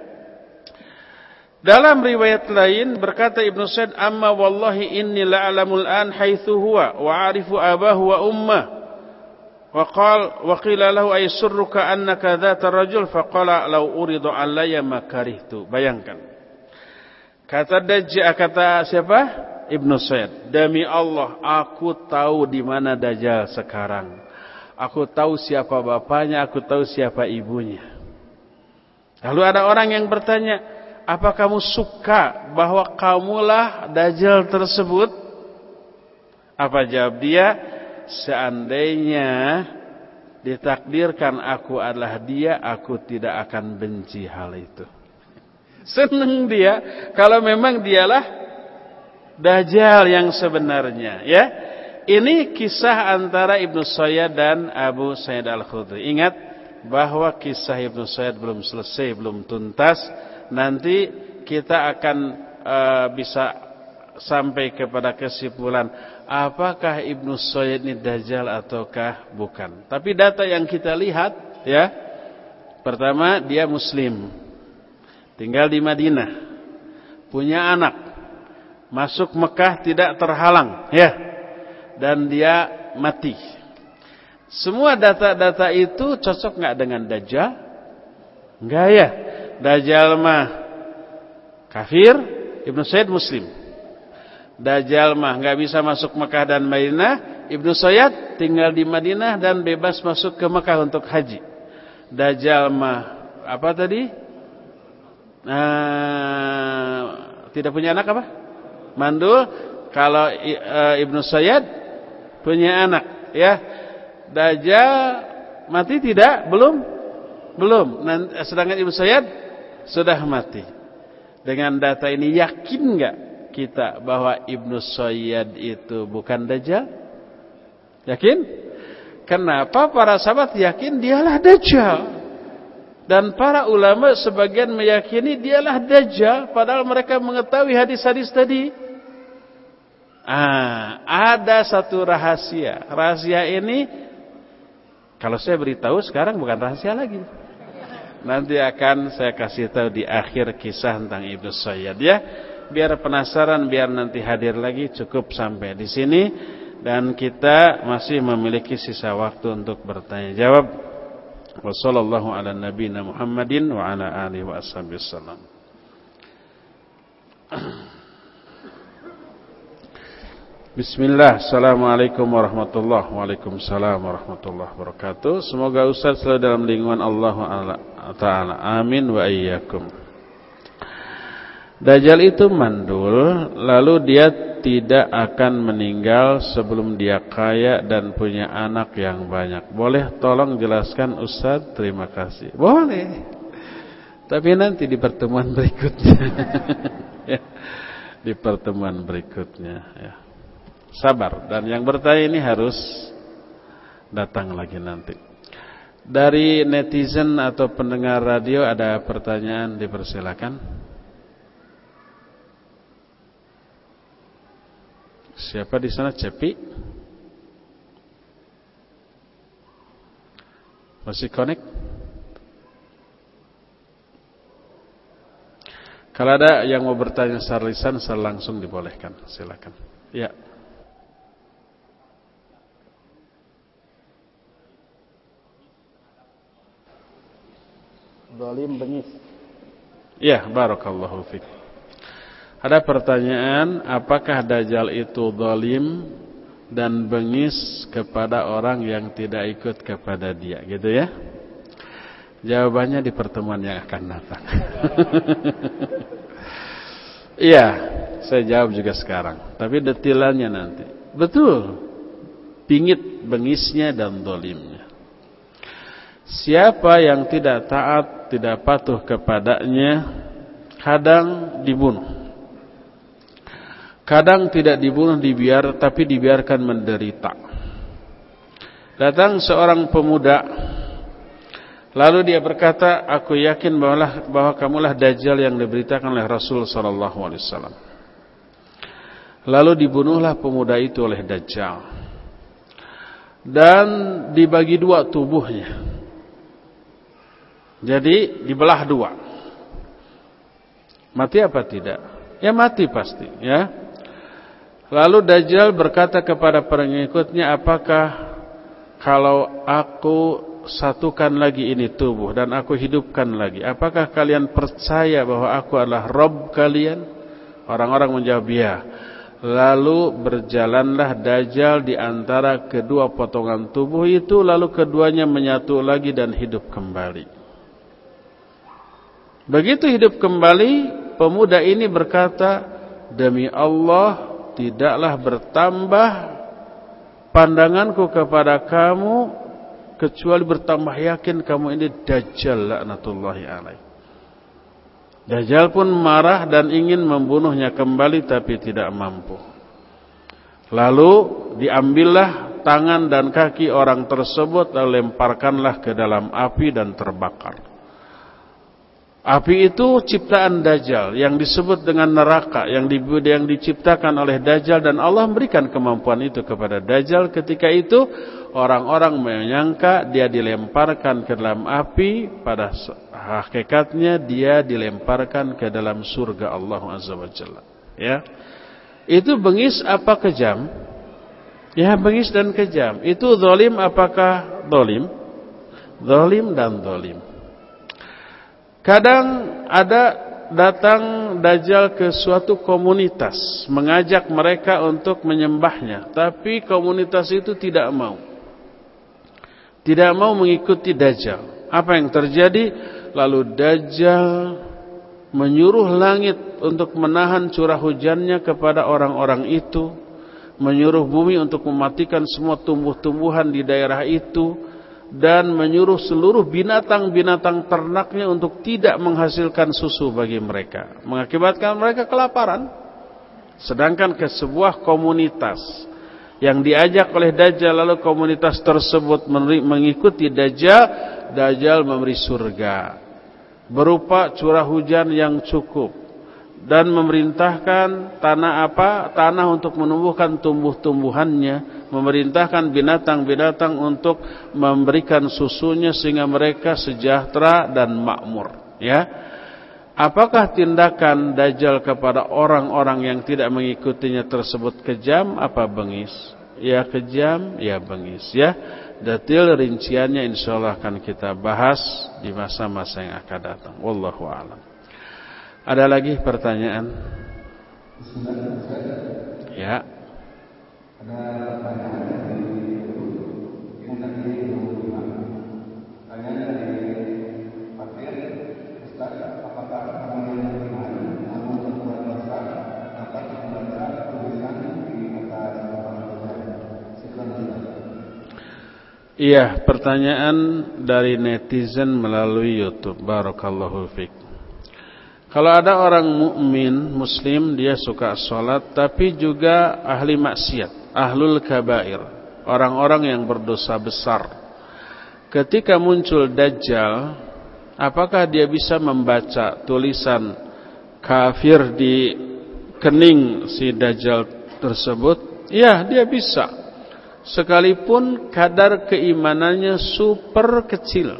Dalam riwayat lain berkata Ibnu Said, amma wallahi inni la'alamul an haitsu huwa wa a'rifu abahu wa ummah. Wa qala wa qila lahu aysurruka annaka dzata rajul faqala law uridu alayya ma karihtu. Bayangkan. Kata Dajjal, kata siapa? Ibnu Sayyid. Demi Allah, aku tahu di mana Dajjal sekarang. Aku tahu siapa bapaknya, aku tahu siapa ibunya. Lalu ada orang yang bertanya, apa kamu suka bahwa kamulah Dajjal tersebut? Apa jawab dia? Seandainya ditakdirkan aku adalah dia, aku tidak akan benci hal itu. Senang dia kalau memang dialah Dajjal yang sebenarnya, ya. Ini kisah antara Ibnu Sayyad dan Abu Sa'id Al-Khudri. Ingat bahwa kisah Ibnu Sayyad belum selesai, belum tuntas. Nanti kita akan uh, bisa sampai kepada kesimpulan apakah Ibnu Sayyad ini Dajjal ataukah bukan. Tapi data yang kita lihat, ya. Pertama, dia muslim. Tinggal di Madinah, punya anak, masuk Mekah tidak terhalang, ya, dan dia mati. Semua data-data itu cocok nggak dengan Dajjal? Enggak ya. Dajjal mah kafir, Ibnu Sayyid muslim. Dajjal mah nggak bisa masuk Mekah dan Madinah, Ibnu Sayyid tinggal di Madinah dan bebas masuk ke Mekah untuk haji. Dajjal mah apa tadi? Uh, tidak punya anak apa? Mandul. Kalau uh, Ibnu Sayyid punya anak, ya. Dajjal mati tidak? Belum? Belum. Nanti, sedangkan Ibnu Sayyid sudah mati. Dengan data ini yakin enggak kita bahwa Ibnu Sayyid itu bukan Dajjal? Yakin? Kenapa para sahabat yakin dialah Dajjal? Dan para ulama sebagian meyakini dialah Dajjal, padahal mereka mengetahui hadis-hadis tadi. Ah, ada satu rahasia. Rahasia ini kalau saya beritahu sekarang bukan rahasia lagi. Nanti akan saya kasih tahu di akhir kisah tentang Ibnu Sayyad ya. Biar penasaran, biar nanti hadir lagi, cukup sampai di sini. Dan kita masih memiliki sisa waktu untuk bertanya jawab. Wassallallahu ala nabiyina Muhammadin wa ala alihi wa ashabihi wasallam. Bismillah, assalamualaikum warahmatullahi wabarakatuh. Waalaikumsalam warahmatullahi wabarakatuh. Semoga Ustaz selalu dalam lindungan Allah Ta'ala. Amin wa iyyakum. Dajjal itu mandul, lalu dia tidak akan meninggal sebelum dia kaya dan punya anak yang banyak. Boleh tolong jelaskan Ustaz? Terima kasih. Boleh. Tapi nanti di pertemuan berikutnya. Ya, di pertemuan berikutnya ya. Sabar, dan yang bertanya ini harus datang lagi nanti. Dari netizen atau pendengar radio ada pertanyaan, dipersilakan. Siapa di sana? Cepi? Masih connect? Kalau ada yang mau bertanya secara lisan, langsung dibolehkan. Silakan. Ya. Zalim bengis. Ya, barakallahu fiik. Ada pertanyaan, apakah Dajjal itu zalim dan bengis kepada orang yang tidak ikut kepada dia, gitu ya? Jawabannya di pertemuan yang akan datang. Iya, saya jawab juga sekarang, tapi detilannya nanti. Betul, bingit bengisnya dan zalimnya. Siapa yang tidak taat, tidak patuh kepadanya, kadang dibunuh. Kadang tidak dibunuh, dibiar, tapi dibiarkan menderita. Datang seorang pemuda, lalu dia berkata, aku yakin bahwa, bahwa kamulah Dajjal yang diberitakan oleh Rasul sallallahu alaihi wasallam. Lalu dibunuhlah pemuda itu oleh Dajjal. Dan dibagi dua tubuhnya. Jadi dibelah dua. Mati apa tidak? Ya mati pasti, ya. Lalu Dajjal berkata kepada pengikutnya, apakah kalau aku satukan lagi ini tubuh dan aku hidupkan lagi, apakah kalian percaya bahwa aku adalah Rabb kalian? Orang-orang menjawab ya. Lalu berjalanlah Dajjal di antara kedua potongan tubuh itu, lalu keduanya menyatu lagi dan hidup kembali. Begitu hidup kembali, pemuda ini berkata, demi Allah, tidaklah bertambah pandanganku kepada kamu kecuali bertambah yakin kamu ini Dajjal laknatullahi alaih. Dajjal pun marah dan ingin membunuhnya kembali, tapi tidak mampu. Lalu diambillah tangan dan kaki orang tersebut, lalu lemparkanlah ke dalam api dan terbakar. Api itu ciptaan Dajjal yang disebut dengan neraka, yang, di, yang diciptakan oleh Dajjal, dan Allah memberikan kemampuan itu kepada Dajjal. Ketika itu orang-orang menyangka dia dilemparkan ke dalam api, pada hakikatnya dia dilemparkan ke dalam surga Allah Azza wa Jalla. Ya. Itu bengis apa kejam? Ya, bengis dan kejam. Itu zalim apakah zalim? Zalim dan zalim. Kadang ada datang Dajjal ke suatu komunitas, mengajak mereka untuk menyembahnya, tapi komunitas itu tidak mau. Tidak mau mengikuti Dajjal. Apa yang terjadi? Lalu Dajjal menyuruh langit untuk menahan curah hujannya kepada orang-orang itu, menyuruh bumi untuk mematikan semua tumbuh-tumbuhan di daerah itu, dan menyuruh seluruh binatang-binatang ternaknya untuk tidak menghasilkan susu bagi mereka, mengakibatkan mereka kelaparan. Sedangkan ke sebuah komunitas yang diajak oleh Dajjal, lalu komunitas tersebut mengikuti Dajjal, Dajjal memberi surga berupa curah hujan yang cukup dan memerintahkan tanah apa? Tanah untuk menumbuhkan tumbuh-tumbuhannya, memerintahkan binatang-binatang untuk memberikan susunya sehingga mereka sejahtera dan makmur, ya. Apakah tindakan Dajjal kepada orang-orang yang tidak mengikutinya tersebut kejam apa bengis? Ya kejam, ya bengis, ya. Detail rinciannya insyaallah akan kita bahas di masa-masa yang akan datang. Wallahu a'lam. Ada lagi pertanyaan? Ya. Ada pertanyaan dari yang tadi belum dimana. Pertanyaan dari Fakir, Ustaz, apakah orang yang beriman namun berbuat dosa dapat membaca tulisan di atas papan dosa? Iya, pertanyaan dari netizen melalui YouTube. Barakallahu fiik. Kalau ada orang mukmin muslim, dia suka sholat tapi juga ahli maksiat, ahlul kabair, orang-orang yang berdosa besar. Ketika muncul Dajjal, apakah dia bisa membaca tulisan kafir di kening si Dajjal tersebut? Ya, dia bisa. Sekalipun kadar keimanannya super kecil,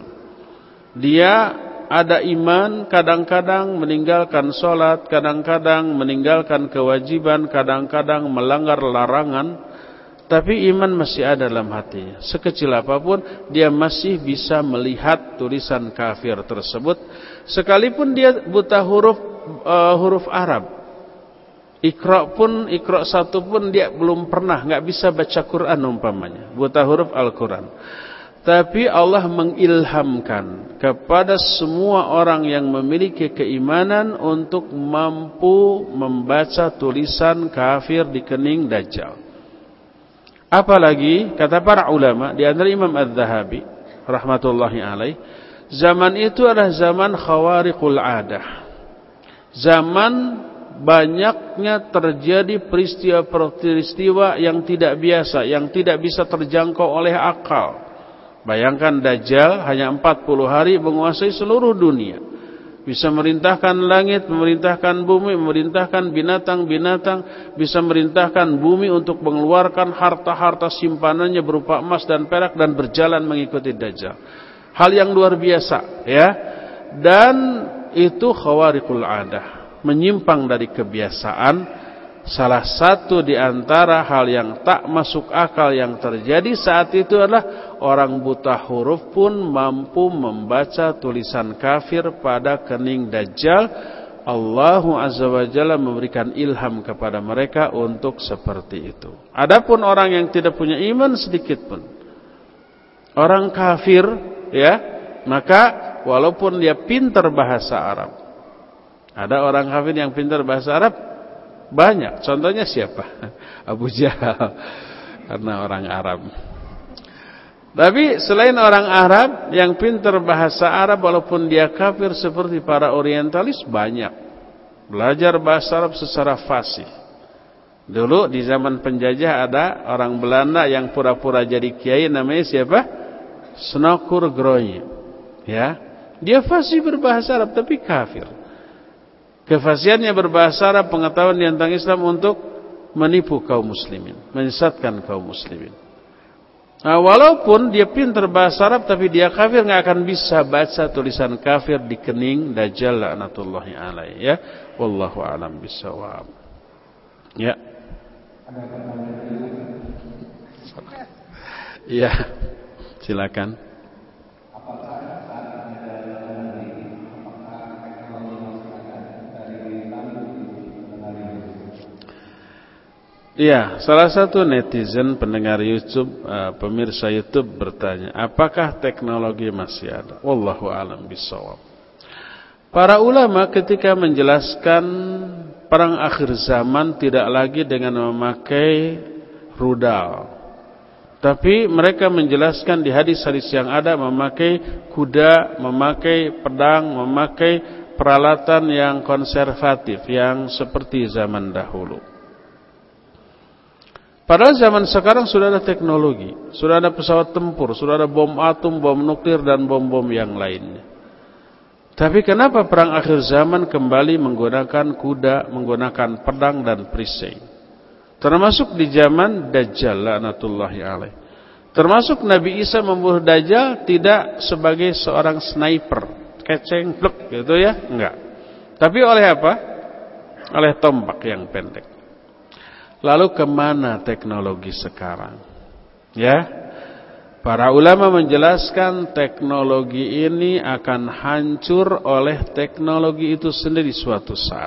dia ada iman, kadang-kadang meninggalkan sholat, kadang-kadang meninggalkan kewajiban, kadang-kadang melanggar larangan, tapi iman masih ada dalam hatinya. Sekecil apapun, dia masih bisa melihat tulisan kafir tersebut, sekalipun dia buta huruf uh, huruf Arab. Iqra pun, Iqra satu pun dia belum pernah, nggak bisa baca Quran umpamanya, buta huruf Al-Quran. Tapi Allah mengilhamkan kepada semua orang yang memiliki keimanan untuk mampu membaca tulisan kafir di kening Dajjal. Apalagi kata para ulama, di antara Imam Az-Zahabi rahmatullahi alaih, zaman itu adalah zaman khawariqul adah. Zaman banyaknya terjadi peristiwa-peristiwa yang tidak biasa, yang tidak bisa terjangkau oleh akal. Bayangkan Dajjal hanya empat puluh hari menguasai seluruh dunia. Bisa merintahkan langit, memerintahkan bumi, memerintahkan binatang-binatang, bisa merintahkan bumi untuk mengeluarkan harta-harta simpanannya berupa emas dan perak dan berjalan mengikuti Dajjal. Hal yang luar biasa, ya. Dan itu khawariqul adah, menyimpang dari kebiasaan. Salah satu di antara hal yang tak masuk akal yang terjadi saat itu adalah orang buta huruf pun mampu membaca tulisan kafir pada kening Dajjal. Allah Azza wa Jalla memberikan ilham kepada mereka untuk seperti itu. Adapun orang yang tidak punya iman sedikit pun, orang kafir, ya, maka walaupun dia pintar bahasa Arab, ada orang kafir yang pintar bahasa Arab banyak. Contohnya siapa? Abu Jahal, karena orang Arab. Tapi selain orang Arab yang pintar bahasa Arab, walaupun dia kafir seperti para orientalis, banyak belajar bahasa Arab secara fasih. Dulu di zaman penjajah ada orang Belanda yang pura-pura jadi kiai, namanya siapa? Snokur Groye. Ya, dia fasih berbahasa Arab tapi kafir. Kefasihannya berbahasa Arab, pengetahuan tentang Islam untuk menipu kaum muslimin, menyesatkan kaum muslimin. Nah, walaupun dia pintar bahasa Arab tapi dia kafir, nggak akan bisa baca tulisan kafir di kening Dajjal laknatullahi alaihi, ya. Wallahu a'lam bishawab. Ya. Ya. Silakan. Iya, salah satu netizen pendengar YouTube, uh, pemirsa YouTube bertanya, apakah teknologi masih ada? Wallahu a'lam bishawab. Para ulama ketika menjelaskan perang akhir zaman tidak lagi dengan memakai rudal, tapi mereka menjelaskan di hadis-hadis yang ada memakai kuda, memakai pedang, memakai peralatan yang konservatif yang seperti zaman dahulu. Padahal zaman sekarang sudah ada teknologi, sudah ada pesawat tempur, sudah ada bom atom, bom nuklir, dan bom-bom yang lainnya. Tapi kenapa perang akhir zaman kembali menggunakan kuda, menggunakan pedang dan perisai? Termasuk di zaman Dajjal laknatullahi alaih. Termasuk Nabi Isa membunuh Dajjal tidak sebagai seorang sniper, keceng plek gitu ya, enggak. Tapi oleh apa? Oleh tombak yang pendek. Lalu kemana teknologi sekarang? Ya, para ulama menjelaskan teknologi ini akan hancur oleh teknologi itu sendiri suatu saat.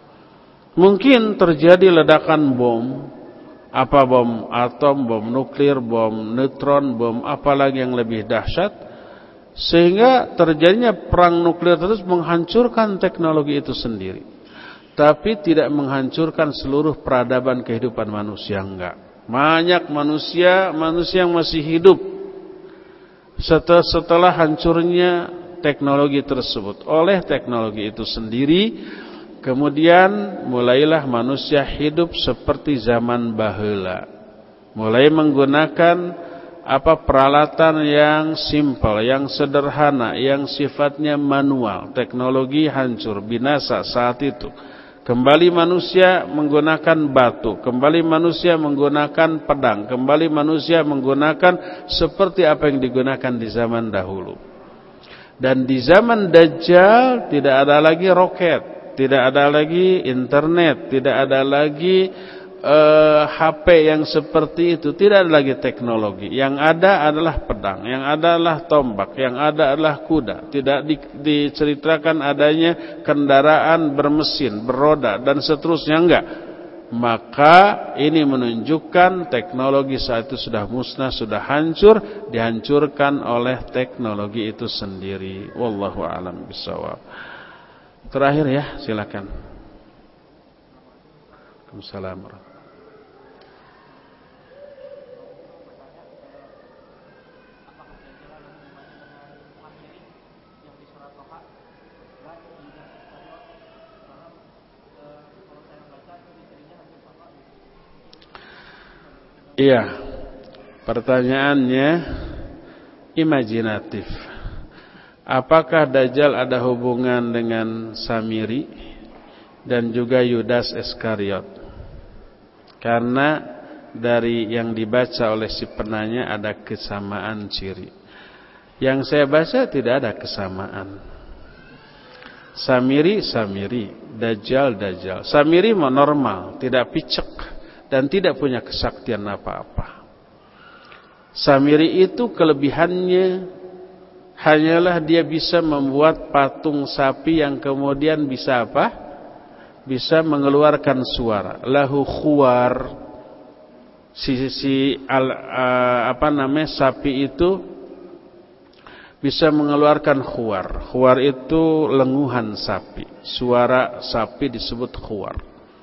Mungkin terjadi ledakan bom, apa bom atom, bom nuklir, bom neutron, bom apalagi yang lebih dahsyat, sehingga terjadinya perang nuklir terus menghancurkan teknologi itu sendiri. Tapi tidak menghancurkan seluruh peradaban kehidupan manusia, enggak. Banyak manusia, manusia yang masih hidup setelah, setelah hancurnya teknologi tersebut. Oleh teknologi itu sendiri, kemudian mulailah manusia hidup seperti zaman baheula. Mulai menggunakan apa peralatan yang simpel, yang sederhana, yang sifatnya manual. Teknologi hancur, binasa saat itu. Kembali manusia menggunakan batu, kembali manusia menggunakan pedang, kembali manusia menggunakan seperti apa yang digunakan di zaman dahulu. Dan di zaman Dajjal tidak ada lagi roket, tidak ada lagi internet, tidak ada lagi uh, H P yang seperti itu, tidak ada lagi teknologi. Yang ada adalah pedang, yang ada adalah tombak, yang ada adalah kuda. Tidak di, diceritakan adanya kendaraan bermesin, beroda dan seterusnya, enggak. Maka ini menunjukkan teknologi saat itu sudah musnah, sudah hancur, dihancurkan oleh teknologi itu sendiri. Wallahu a'lam bishawab. Terakhir ya, silakan. Waalaikumsalam. Iya, pertanyaannya imajinatif. Apakah Dajjal ada hubungan dengan Samiri dan juga Yudas Iskariot? Karena dari yang dibaca oleh si penanya ada kesamaan ciri. Yang saya baca tidak ada kesamaan. Samiri, Samiri, Dajjal, Dajjal. Samiri normal, tidak picek dan tidak punya kesaktian apa-apa. Samiri itu kelebihannya hanyalah dia bisa membuat patung sapi yang kemudian bisa apa? Bisa mengeluarkan suara. Lahu khuwar. Si, si al, uh, apa namanya sapi itu bisa mengeluarkan khuwar. Khuwar itu lenguhan sapi. Suara sapi disebut khuwar.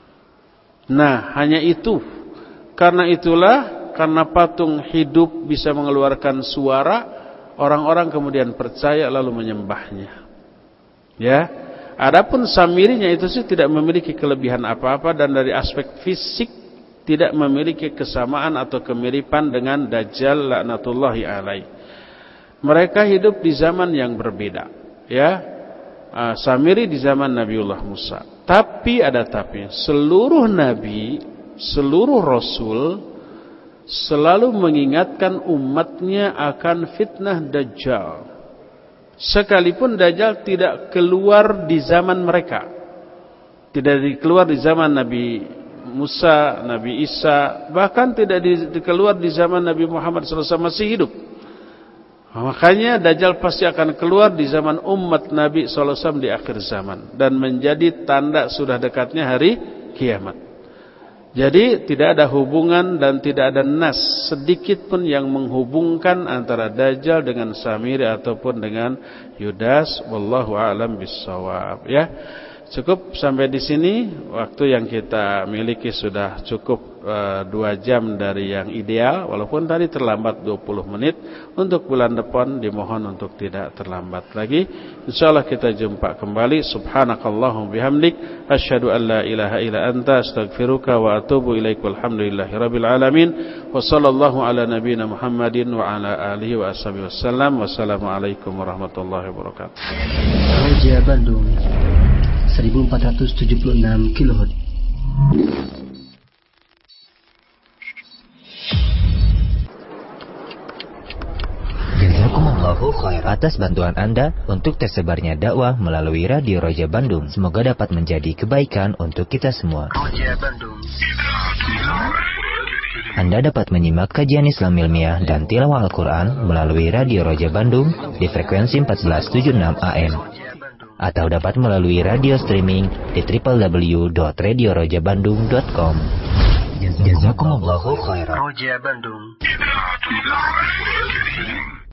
Nah, hanya itu. Karena itulah, karena patung hidup bisa mengeluarkan suara, orang-orang kemudian percaya lalu menyembahnya. Ya. Adapun Samirinya itu sih tidak memiliki kelebihan apa-apa dan dari aspek fisik tidak memiliki kesamaan atau kemiripan dengan Dajjal laknatullahi alaih. Mereka hidup di zaman yang berbeda. Ya. Samiri di zaman Nabiullah Musa. Tapi ada tapi, seluruh nabi, seluruh rasul selalu mengingatkan umatnya akan fitnah Dajjal. Sekalipun Dajjal tidak keluar di zaman mereka. Tidak keluar di zaman Nabi Musa, Nabi Isa, bahkan tidak keluar di zaman Nabi Muhammad shallallahu alaihi wasallam masih hidup. Makanya Dajjal pasti akan keluar di zaman umat Nabi shallallahu alaihi wasallam di akhir zaman. Dan menjadi tanda sudah dekatnya hari kiamat. Jadi tidak ada hubungan dan tidak ada nas sedikit pun yang menghubungkan antara Dajjal dengan Samiri ataupun dengan Yudas. Wallahu a'lam bissawab. Ya. Cukup sampai di sini. Waktu yang kita miliki sudah cukup uh, dua jam dari yang ideal. Walaupun tadi terlambat dua puluh menit. Untuk bulan depan dimohon untuk tidak terlambat lagi. InsyaAllah kita jumpa kembali. Subhanakallahum bihamdik. Asyhadu an la ilaha illa anta astaghfiruka wa atubu ilaik. Walhamdulillahi rabbil alamin. Wa sallallahu ala nabiyina Muhammadin wa ala alihi wa ashabihi wassalam. Wassalamualaikum warahmatullahi wabarakatuh. Roja Bandung seribu empat ratus tujuh puluh enam kilohertz. Jazakumullahu khair atas bantuan Anda untuk tersebarnya dakwah melalui Radio Roja Bandung. Semoga dapat menjadi kebaikan untuk kita semua. Roja Bandung. Anda dapat menyimak kajian Islam ilmiah dan tilawah Al-Quran melalui Radio Roja Bandung di frekuensi empat belas tujuh puluh enam A M. Atau dapat melalui radio streaming di w w w dot radio roja bandung dot com. Jazakumullahu khairan. Roja Bandung.